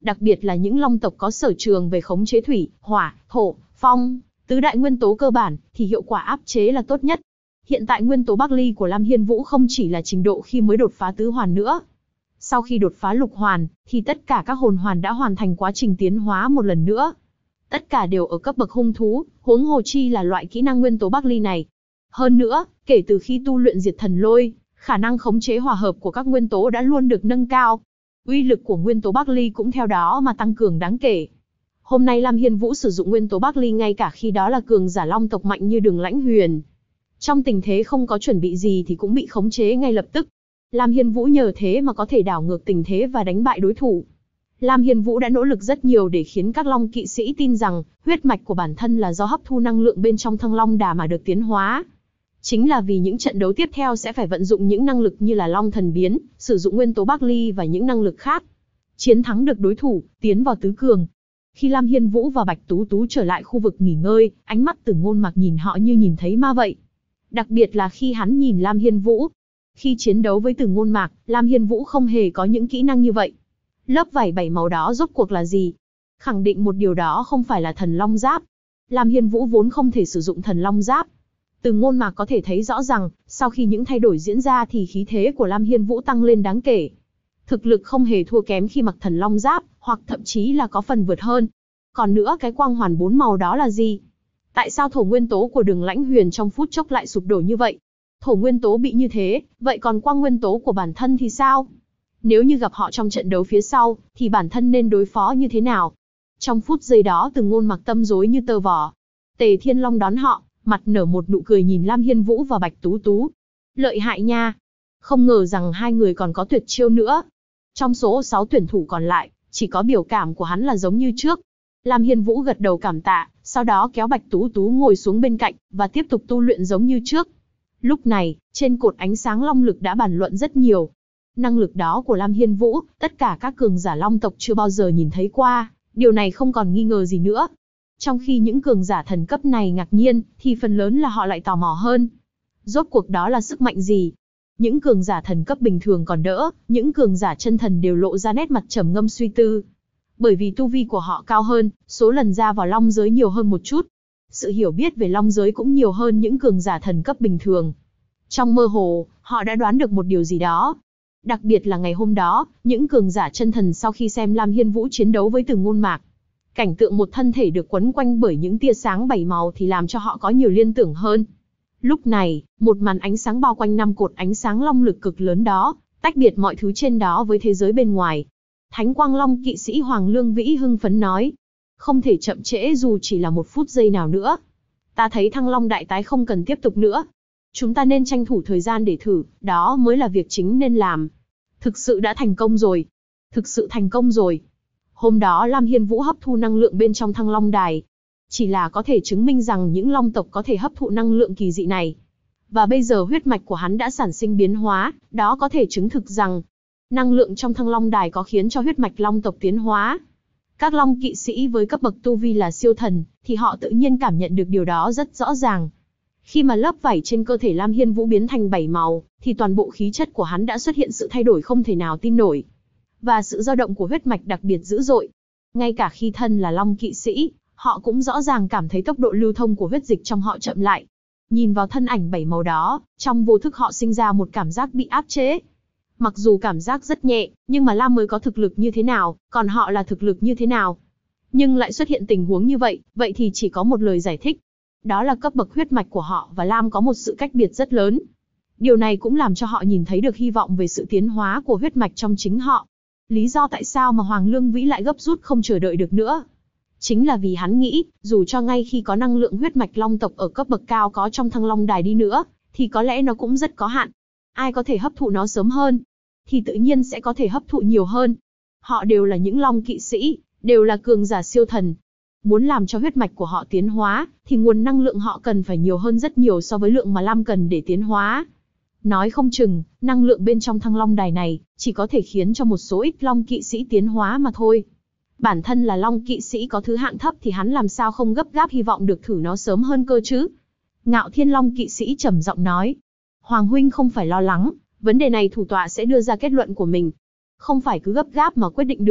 Đặc biệt là những long tộc có sở trường về khống chế thủy, hỏa, thổ, phong, tứ đại nguyên tố cơ bản, thì hiệu quả áp chế là tốt nhất. Hiện tại nguyên tố Bắc Ly của Lam Hiên Vũ không chỉ là trình độ khi mới đột phá tứ hoàn nữa. Sau khi đột phá lục hoàn, thì tất cả các hồn hoàn đã hoàn thành quá trình tiến hóa một lần nữa. Tất cả đều ở cấp bậc hung thú, huống hồ chi là loại kỹ năng nguyên tố Bắc Ly này. Hơn nữa, kể từ khi tu luyện diệt thần lôi, khả năng khống chế hòa hợp của các nguyên tố đã luôn được nâng cao. Uy lực của nguyên tố Bắc Ly cũng theo đó mà tăng cường đáng kể. Hôm nay Lam Hiên Vũ sử dụng nguyên tố Bắc Ly ngay cả khi đó là cường giả long tộc mạnh như Đường Lãnh Huyền. Trong tình thế không có chuẩn bị gì thì cũng bị khống chế ngay lập tức. Lam Hiên Vũ nhờ thế mà có thể đảo ngược tình thế và đánh bại đối thủ. Lam Hiên Vũ đã nỗ lực rất nhiều để khiến các long kỵ sĩ tin rằng huyết mạch của bản thân là do hấp thu năng lượng bên trong Thăng Long Đà mà được tiến hóa. Chính là vì những trận đấu tiếp theo sẽ phải vận dụng những năng lực như là Long Thần Biến, sử dụng nguyên tố Bắc Ly và những năng lực khác. Chiến thắng được đối thủ, tiến vào tứ cường. Khi Lam Hiên Vũ và Bạch Tú Tú trở lại khu vực nghỉ ngơi, ánh mắt Từ Ngôn Mạc nhìn họ như nhìn thấy ma vậy. Đặc biệt là khi hắn nhìn Lam Hiên Vũ. Khi chiến đấu với Từ Ngôn Mạc, Lam Hiên Vũ không hề có những kỹ năng như vậy. Lớp vảy 7 màu đó rốt cuộc là gì? Khẳng định một điều đó không phải là thần long giáp. Lam Hiên Vũ vốn không thể sử dụng thần long giáp. Từ Ngôn Mạc có thể thấy rõ rằng, sau khi những thay đổi diễn ra thì khí thế của Lam Hiên Vũ tăng lên đáng kể. Thực lực không hề thua kém khi mặc thần long giáp, hoặc thậm chí là có phần vượt hơn. Còn nữa, cái quang hoàn 4 màu đó là gì? Tại sao thổ nguyên tố của Đường Lãnh Huyền trong phút chốc lại sụp đổ như vậy? Thổ nguyên tố bị như thế, vậy còn quang nguyên tố của bản thân thì sao? Nếu như gặp họ trong trận đấu phía sau, thì bản thân nên đối phó như thế nào? Trong phút giây đó Từ Ngôn Mạc tâm rối như tơ vò. Tề Thiên Long đón họ, mặt nở một nụ cười nhìn Lam Hiên Vũ và Bạch Tú Tú. Lợi hại nha! Không ngờ rằng hai người còn có tuyệt chiêu nữa. Trong số 6 tuyển thủ còn lại, chỉ có biểu cảm của hắn là giống như trước. Lam Hiên Vũ gật đầu cảm tạ, sau đó kéo Bạch Tú Tú ngồi xuống bên cạnh, và tiếp tục tu luyện giống như trước. Lúc này, trên cột ánh sáng long lực đã bàn luận rất nhiều. Năng lực đó của Lam Hiên Vũ, tất cả các cường giả long tộc chưa bao giờ nhìn thấy qua, điều này không còn nghi ngờ gì nữa. Trong khi những cường giả thần cấp này ngạc nhiên, thì phần lớn là họ lại tò mò hơn. Rốt cuộc đó là sức mạnh gì? Những cường giả thần cấp bình thường còn đỡ, những cường giả chân thần đều lộ ra nét mặt trầm ngâm suy tư. Bởi vì tu vi của họ cao hơn, số lần ra vào long giới nhiều hơn một chút. Sự hiểu biết về long giới cũng nhiều hơn những cường giả thần cấp bình thường. Trong mơ hồ, họ đã đoán được một điều gì đó. Đặc biệt là ngày hôm đó, những cường giả chân thần sau khi xem Lam Hiên Vũ chiến đấu với Từ Ngôn Mạc, cảnh tượng một thân thể được quấn quanh bởi những tia sáng 7 màu thì làm cho họ có nhiều liên tưởng hơn. Lúc này, một màn ánh sáng bao quanh 5 cột ánh sáng long lực cực lớn đó, tách biệt mọi thứ trên đó với thế giới bên ngoài. Thánh Quang Long kỵ sĩ Hoàng Lương Vĩ hưng phấn nói, không thể chậm trễ dù chỉ là 1 phút giây nào nữa. Ta thấy Thăng Long đại tái không cần tiếp tục nữa. Chúng ta nên tranh thủ thời gian để thử, đó mới là việc chính nên làm. Thực sự đã thành công rồi. Thực sự thành công rồi. Hôm đó Lam Hiên Vũ hấp thu năng lượng bên trong Thăng Long Đài. Chỉ là có thể chứng minh rằng những long tộc có thể hấp thụ năng lượng kỳ dị này. Và bây giờ huyết mạch của hắn đã sản sinh biến hóa, đó có thể chứng thực rằng năng lượng trong Thăng Long Đài có khiến cho huyết mạch long tộc tiến hóa. Các long kỵ sĩ với cấp bậc tu vi là siêu thần, thì họ tự nhiên cảm nhận được điều đó rất rõ ràng. Khi mà lớp vảy trên cơ thể Lam Hiên Vũ biến thành 7 màu, thì toàn bộ khí chất của hắn đã xuất hiện sự thay đổi không thể nào tin nổi. Và sự dao động của huyết mạch đặc biệt dữ dội. Ngay cả khi thân là long kỵ sĩ, họ cũng rõ ràng cảm thấy tốc độ lưu thông của huyết dịch trong họ chậm lại. Nhìn vào thân ảnh 7 màu đó, trong vô thức họ sinh ra một cảm giác bị áp chế. Mặc dù cảm giác rất nhẹ, nhưng mà Lam mới có thực lực như thế nào, còn họ là thực lực như thế nào. Nhưng lại xuất hiện tình huống như vậy, vậy thì chỉ có một lời giải thích. Đó là cấp bậc huyết mạch của họ và Lam có một sự cách biệt rất lớn. Điều này cũng làm cho họ nhìn thấy được hy vọng về sự tiến hóa của huyết mạch trong chính họ. Lý do tại sao mà Hoàng Lương Vĩ lại gấp rút không chờ đợi được nữa, chính là vì hắn nghĩ, dù cho ngay khi có năng lượng huyết mạch long tộc ở cấp bậc cao có trong Thăng Long Đài đi nữa, thì có lẽ nó cũng rất có hạn. Ai có thể hấp thụ nó sớm hơn, thì tự nhiên sẽ có thể hấp thụ nhiều hơn. Họ đều là những long kỵ sĩ, đều là cường giả siêu thần. Muốn làm cho huyết mạch của họ tiến hóa, thì nguồn năng lượng họ cần phải nhiều hơn rất nhiều so với lượng mà Lam cần để tiến hóa. Nói không chừng, năng lượng bên trong Thăng Long Đài này, chỉ có thể khiến cho một số ít long kỵ sĩ tiến hóa mà thôi. Bản thân là long kỵ sĩ có thứ hạng thấp thì hắn làm sao không gấp gáp hy vọng được thử nó sớm hơn cơ chứ. Ngạo Thiên Long kỵ sĩ trầm giọng nói. Hoàng huynh không phải lo lắng, vấn đề này thủ tọa sẽ đưa ra kết luận của mình. Không phải cứ gấp gáp mà quyết định được.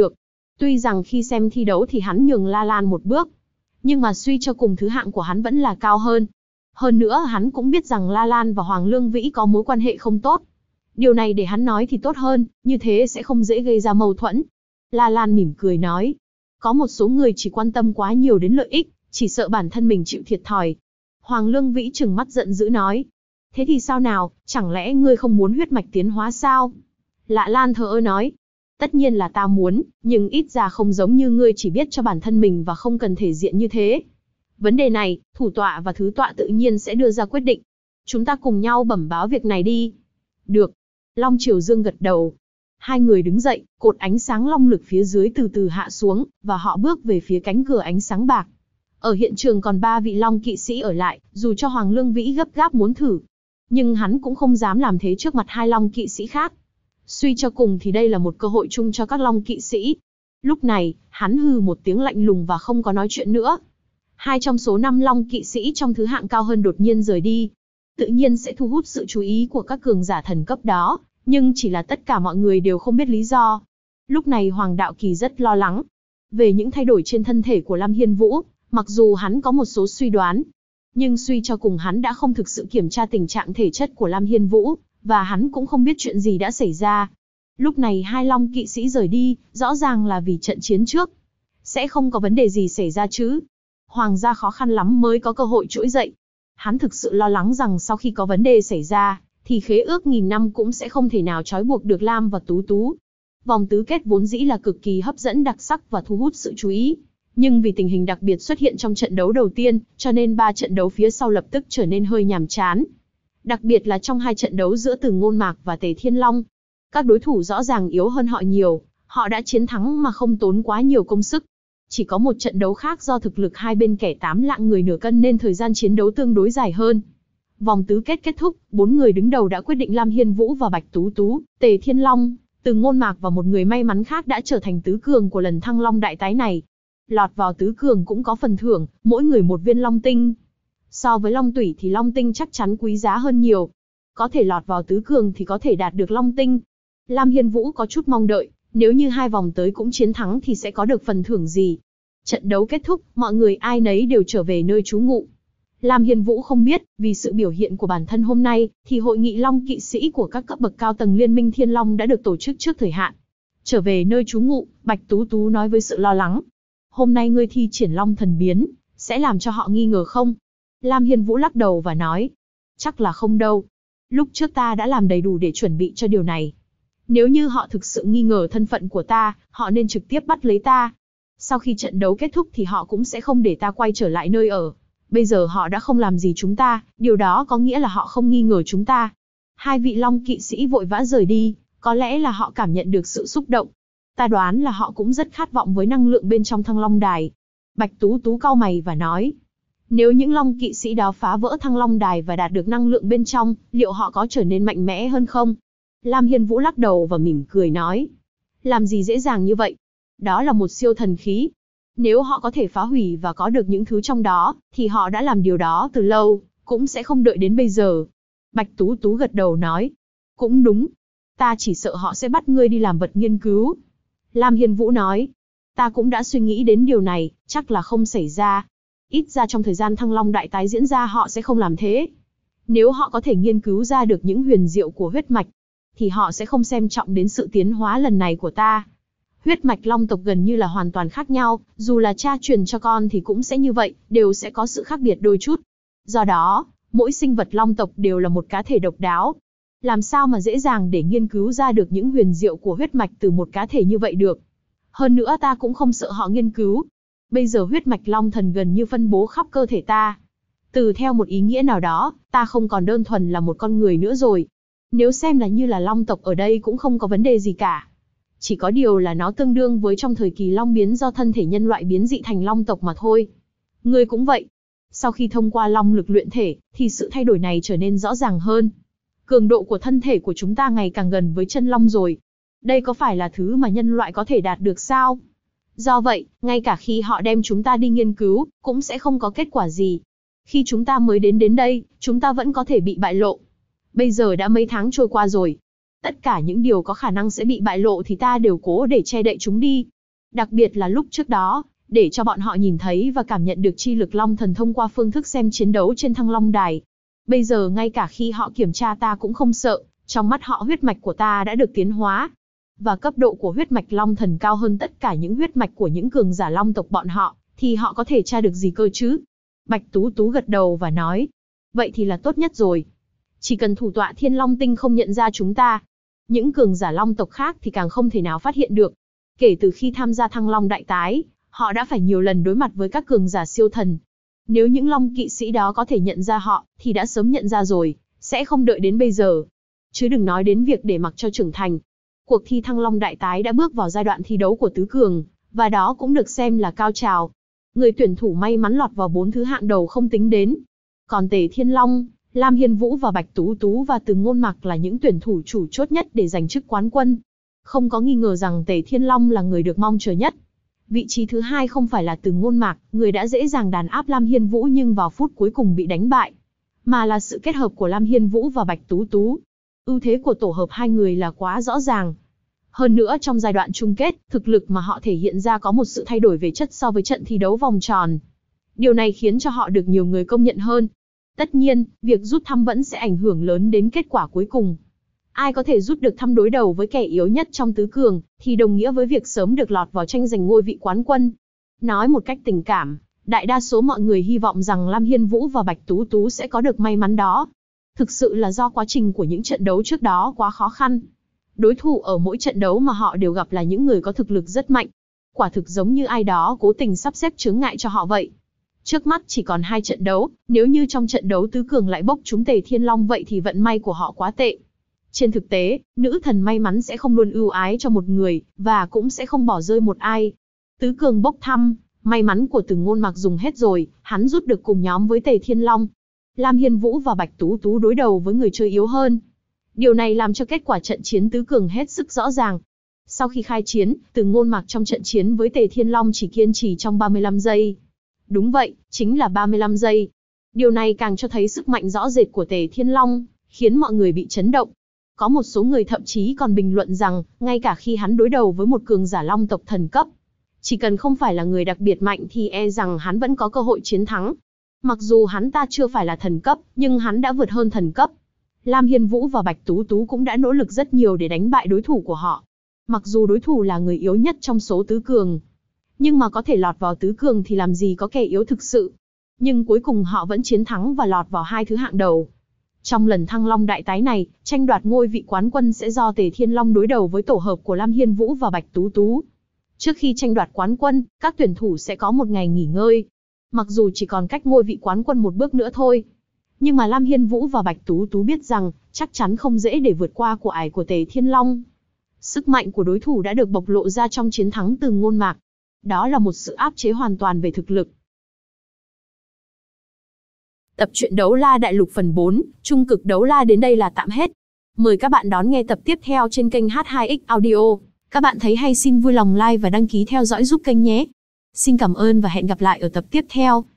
Tuy rằng khi xem thi đấu thì hắn nhường La Lan một bước, nhưng mà suy cho cùng thứ hạng của hắn vẫn là cao hơn. Hơn nữa hắn cũng biết rằng La Lan và Hoàng Lương Vĩ có mối quan hệ không tốt. Điều này để hắn nói thì tốt hơn, như thế sẽ không dễ gây ra mâu thuẫn. La Lan mỉm cười nói, có một số người chỉ quan tâm quá nhiều đến lợi ích, chỉ sợ bản thân mình chịu thiệt thòi. Hoàng Lương Vĩ trừng mắt giận dữ nói, thế thì sao nào, chẳng lẽ ngươi không muốn huyết mạch tiến hóa sao? La Lan thờ ơ nói, tất nhiên là ta muốn, nhưng ít ra không giống như ngươi chỉ biết cho bản thân mình và không cần thể diện như thế. Vấn đề này, thủ tọa và thứ tọa tự nhiên sẽ đưa ra quyết định. Chúng ta cùng nhau bẩm báo việc này đi. Được. Long Triều Dương gật đầu. Hai người đứng dậy, cột ánh sáng long lực phía dưới từ từ hạ xuống, và họ bước về phía cánh cửa ánh sáng bạc. Ở hiện trường còn 3 vị long kỵ sĩ ở lại, dù cho Hoàng Lương Vĩ gấp gáp muốn thử. Nhưng hắn cũng không dám làm thế trước mặt 2 long kỵ sĩ khác. Suy cho cùng thì đây là một cơ hội chung cho các long kỵ sĩ. Lúc này, hắn hừ một tiếng lạnh lùng và không có nói chuyện nữa. 2 trong số 5 long kỵ sĩ trong thứ hạng cao hơn đột nhiên rời đi. Tự nhiên sẽ thu hút sự chú ý của các cường giả thần cấp đó, nhưng chỉ là tất cả mọi người đều không biết lý do. Lúc này Hoàng Đạo Kỳ rất lo lắng. Về những thay đổi trên thân thể của Lam Hiên Vũ, mặc dù hắn có một số suy đoán, nhưng suy cho cùng hắn đã không thực sự kiểm tra tình trạng thể chất của Lam Hiên Vũ, và hắn cũng không biết chuyện gì đã xảy ra. Lúc này 2 long kỵ sĩ rời đi, rõ ràng là vì trận chiến trước. Sẽ không có vấn đề gì xảy ra chứ. Hoàng gia khó khăn lắm mới có cơ hội trỗi dậy. Hắn thực sự lo lắng rằng sau khi có vấn đề xảy ra, thì khế ước 1000 năm cũng sẽ không thể nào trói buộc được Lam và Tú Tú. Vòng tứ kết vốn dĩ là cực kỳ hấp dẫn đặc sắc và thu hút sự chú ý. Nhưng vì tình hình đặc biệt xuất hiện trong trận đấu đầu tiên, cho nên 3 trận đấu phía sau lập tức trở nên hơi nhàm chán. Đặc biệt là trong 2 trận đấu giữa Từ Ngôn Mạc và Tề Thiên Long. Các đối thủ rõ ràng yếu hơn họ nhiều, họ đã chiến thắng mà không tốn quá nhiều công sức. Chỉ có một trận đấu khác do thực lực hai bên kẻ 8 lạng người nửa cân nên thời gian chiến đấu tương đối dài hơn. Vòng tứ kết kết thúc, 4 người đứng đầu đã quyết định Lam Hiên Vũ và Bạch Tú Tú, Tề Thiên Long, Từ Ngôn Mạc và một người may mắn khác đã trở thành tứ cường của lần Thăng Long đại tái này. Lọt vào tứ cường cũng có phần thưởng, mỗi người một viên long tinh. So với long tủy thì long tinh chắc chắn quý giá hơn nhiều. Có thể lọt vào tứ cường thì có thể đạt được long tinh. Lam Hiên Vũ có chút mong đợi, nếu như 2 vòng tới cũng chiến thắng thì sẽ có được phần thưởng gì. Trận đấu kết thúc, mọi người ai nấy đều trở về nơi trú ngụ. Lam Hiên Vũ không biết, vì sự biểu hiện của bản thân hôm nay, thì hội nghị long kỵ sĩ của các cấp bậc cao tầng Liên minh Thiên Long đã được tổ chức trước thời hạn. Trở về nơi trú ngụ, Bạch Tú Tú nói với sự lo lắng. Hôm nay ngươi thi triển long thần biến, sẽ làm cho họ nghi ngờ không? Lam Hiên Vũ lắc đầu và nói. Chắc là không đâu. Lúc trước ta đã làm đầy đủ để chuẩn bị cho điều này. Nếu như họ thực sự nghi ngờ thân phận của ta, họ nên trực tiếp bắt lấy ta. Sau khi trận đấu kết thúc thì họ cũng sẽ không để ta quay trở lại nơi ở. Bây giờ họ đã không làm gì chúng ta, điều đó có nghĩa là họ không nghi ngờ chúng ta. 2 vị long kỵ sĩ vội vã rời đi, có lẽ là họ cảm nhận được sự xúc động. Ta đoán là họ cũng rất khát vọng với năng lượng bên trong Thăng Long Đài. Bạch Tú Tú cau mày và nói. Nếu những long kỵ sĩ đó phá vỡ Thăng Long Đài và đạt được năng lượng bên trong, liệu họ có trở nên mạnh mẽ hơn không? Lam Hiên Vũ lắc đầu và mỉm cười nói. Làm gì dễ dàng như vậy? Đó là một siêu thần khí. Nếu họ có thể phá hủy và có được những thứ trong đó, thì họ đã làm điều đó từ lâu, cũng sẽ không đợi đến bây giờ. Bạch Tú Tú gật đầu nói. Cũng đúng. Ta chỉ sợ họ sẽ bắt ngươi đi làm vật nghiên cứu. Lam Hiên Vũ nói. Ta cũng đã suy nghĩ đến điều này, chắc là không xảy ra. Ít ra trong thời gian Thăng Long đại tái diễn ra họ sẽ không làm thế. Nếu họ có thể nghiên cứu ra được những huyền diệu của huyết mạch, thì họ sẽ không xem trọng đến sự tiến hóa lần này của ta. Huyết mạch long tộc gần như là hoàn toàn khác nhau, dù là cha truyền cho con thì cũng sẽ như vậy, đều sẽ có sự khác biệt đôi chút. Do đó, mỗi sinh vật long tộc đều là một cá thể độc đáo. Làm sao mà dễ dàng để nghiên cứu ra được những huyền diệu của huyết mạch từ một cá thể như vậy được. Hơn nữa ta cũng không sợ họ nghiên cứu. Bây giờ huyết mạch long thần gần như phân bố khắp cơ thể ta. Từ theo một ý nghĩa nào đó, ta không còn đơn thuần là một con người nữa rồi. Nếu xem là như là long tộc ở đây cũng không có vấn đề gì cả. Chỉ có điều là nó tương đương với trong thời kỳ long biến do thân thể nhân loại biến dị thành long tộc mà thôi. Ngươi cũng vậy. Sau khi thông qua long lực luyện thể, thì sự thay đổi này trở nên rõ ràng hơn. Cường độ của thân thể của chúng ta ngày càng gần với chân long rồi. Đây có phải là thứ mà nhân loại có thể đạt được sao? Do vậy, ngay cả khi họ đem chúng ta đi nghiên cứu, cũng sẽ không có kết quả gì. Khi chúng ta mới đến đây, chúng ta vẫn có thể bị bại lộ. Bây giờ đã mấy tháng trôi qua rồi. Tất cả những điều có khả năng sẽ bị bại lộ thì ta đều cố để che đậy chúng đi. Đặc biệt là lúc trước đó, để cho bọn họ nhìn thấy và cảm nhận được chi lực Long Thần thông qua phương thức xem chiến đấu trên Thăng Long Đài. Bây giờ ngay cả khi họ kiểm tra ta cũng không sợ, trong mắt họ huyết mạch của ta đã được tiến hóa. Và cấp độ của huyết mạch Long Thần cao hơn tất cả những huyết mạch của những cường giả Long tộc bọn họ, thì họ có thể tra được gì cơ chứ? Bạch Tú Tú gật đầu và nói, vậy thì là tốt nhất rồi. Chỉ cần thủ tọa Thiên Long Tinh không nhận ra chúng ta, những cường giả Long tộc khác thì càng không thể nào phát hiện được. Kể từ khi tham gia Thăng Long Đại Tái, họ đã phải nhiều lần đối mặt với các cường giả siêu thần. Nếu những Long kỵ sĩ đó có thể nhận ra họ, thì đã sớm nhận ra rồi, sẽ không đợi đến bây giờ. Chứ đừng nói đến việc để mặc cho trưởng thành. Cuộc thi Thăng Long Đại Tái đã bước vào giai đoạn thi đấu của tứ cường, và đó cũng được xem là cao trào. Người tuyển thủ may mắn lọt vào 4 thứ hạng đầu không tính đến. Còn Tề Thiên Long, Lam Hiên Vũ và Bạch Tú Tú và Từ Ngôn Mạc là những tuyển thủ chủ chốt nhất để giành chức quán quân. Không có nghi ngờ rằng Tề Thiên Long là người được mong chờ nhất. Vị trí thứ hai không phải là Từ Ngôn Mạc, người đã dễ dàng đàn áp Lam Hiên Vũ nhưng vào phút cuối cùng bị đánh bại, mà là sự kết hợp của Lam Hiên Vũ và Bạch Tú Tú. Ưu thế của tổ hợp hai người là quá rõ ràng. Hơn nữa trong giai đoạn chung kết, thực lực mà họ thể hiện ra có một sự thay đổi về chất so với trận thi đấu vòng tròn. Điều này khiến cho họ được nhiều người công nhận hơn. Tất nhiên, việc rút thăm vẫn sẽ ảnh hưởng lớn đến kết quả cuối cùng. Ai có thể rút được thăm đối đầu với kẻ yếu nhất trong tứ cường, thì đồng nghĩa với việc sớm được lọt vào tranh giành ngôi vị quán quân. Nói một cách tình cảm, đại đa số mọi người hy vọng rằng Lam Hiên Vũ và Bạch Tú Tú sẽ có được may mắn đó. Thực sự là do quá trình của những trận đấu trước đó quá khó khăn. Đối thủ ở mỗi trận đấu mà họ đều gặp là những người có thực lực rất mạnh. Quả thực giống như ai đó cố tình sắp xếp chướng ngại cho họ vậy. Trước mắt chỉ còn 2 trận đấu, nếu như trong trận đấu tứ cường lại bốc trúng Tề Thiên Long vậy thì vận may của họ quá tệ. Trên thực tế, nữ thần may mắn sẽ không luôn ưu ái cho một người, và cũng sẽ không bỏ rơi một ai. Tứ cường bốc thăm, may mắn của Từ Ngôn Mạc dùng hết rồi, hắn rút được cùng nhóm với Tề Thiên Long. Lam Hiên Vũ và Bạch Tú Tú đối đầu với người chơi yếu hơn. Điều này làm cho kết quả trận chiến tứ cường hết sức rõ ràng. Sau khi khai chiến, Từ Ngôn Mạc trong trận chiến với Tề Thiên Long chỉ kiên trì trong 35 giây. Đúng vậy, chính là 35 giây. Điều này càng cho thấy sức mạnh rõ rệt của Tề Thiên Long, khiến mọi người bị chấn động. Có một số người thậm chí còn bình luận rằng, ngay cả khi hắn đối đầu với một cường giả Long tộc thần cấp, chỉ cần không phải là người đặc biệt mạnh thì e rằng hắn vẫn có cơ hội chiến thắng. Mặc dù hắn ta chưa phải là thần cấp, nhưng hắn đã vượt hơn thần cấp. Lam Hiên Vũ và Bạch Tú Tú cũng đã nỗ lực rất nhiều để đánh bại đối thủ của họ. Mặc dù đối thủ là người yếu nhất trong số tứ cường, nhưng mà có thể lọt vào tứ cường thì làm gì có kẻ yếu thực sự. Nhưng cuối cùng họ vẫn chiến thắng và lọt vào 2 thứ hạng đầu. Trong lần Thăng Long Đại Tái này, tranh đoạt ngôi vị quán quân sẽ do Tề Thiên Long đối đầu với tổ hợp của Lam Hiên Vũ và Bạch Tú Tú. Trước khi tranh đoạt quán quân, các tuyển thủ sẽ có một ngày nghỉ ngơi. Mặc dù chỉ còn cách ngôi vị quán quân một bước nữa thôi, nhưng mà Lam Hiên Vũ và Bạch Tú Tú biết rằng, chắc chắn không dễ để vượt qua của ải của Tề Thiên Long. Sức mạnh của đối thủ đã được bộc lộ ra trong chiến thắng Từ Ngôn Mạc. Đó là một sự áp chế hoàn toàn về thực lực. Tập truyện Đấu La Đại Lục phần 4, Trung cực Đấu La đến đây là tạm hết. Mời các bạn đón nghe tập tiếp theo trên kênh H2X Audio. Các bạn thấy hay xin vui lòng like và đăng ký theo dõi giúp kênh nhé. Xin cảm ơn và hẹn gặp lại ở tập tiếp theo.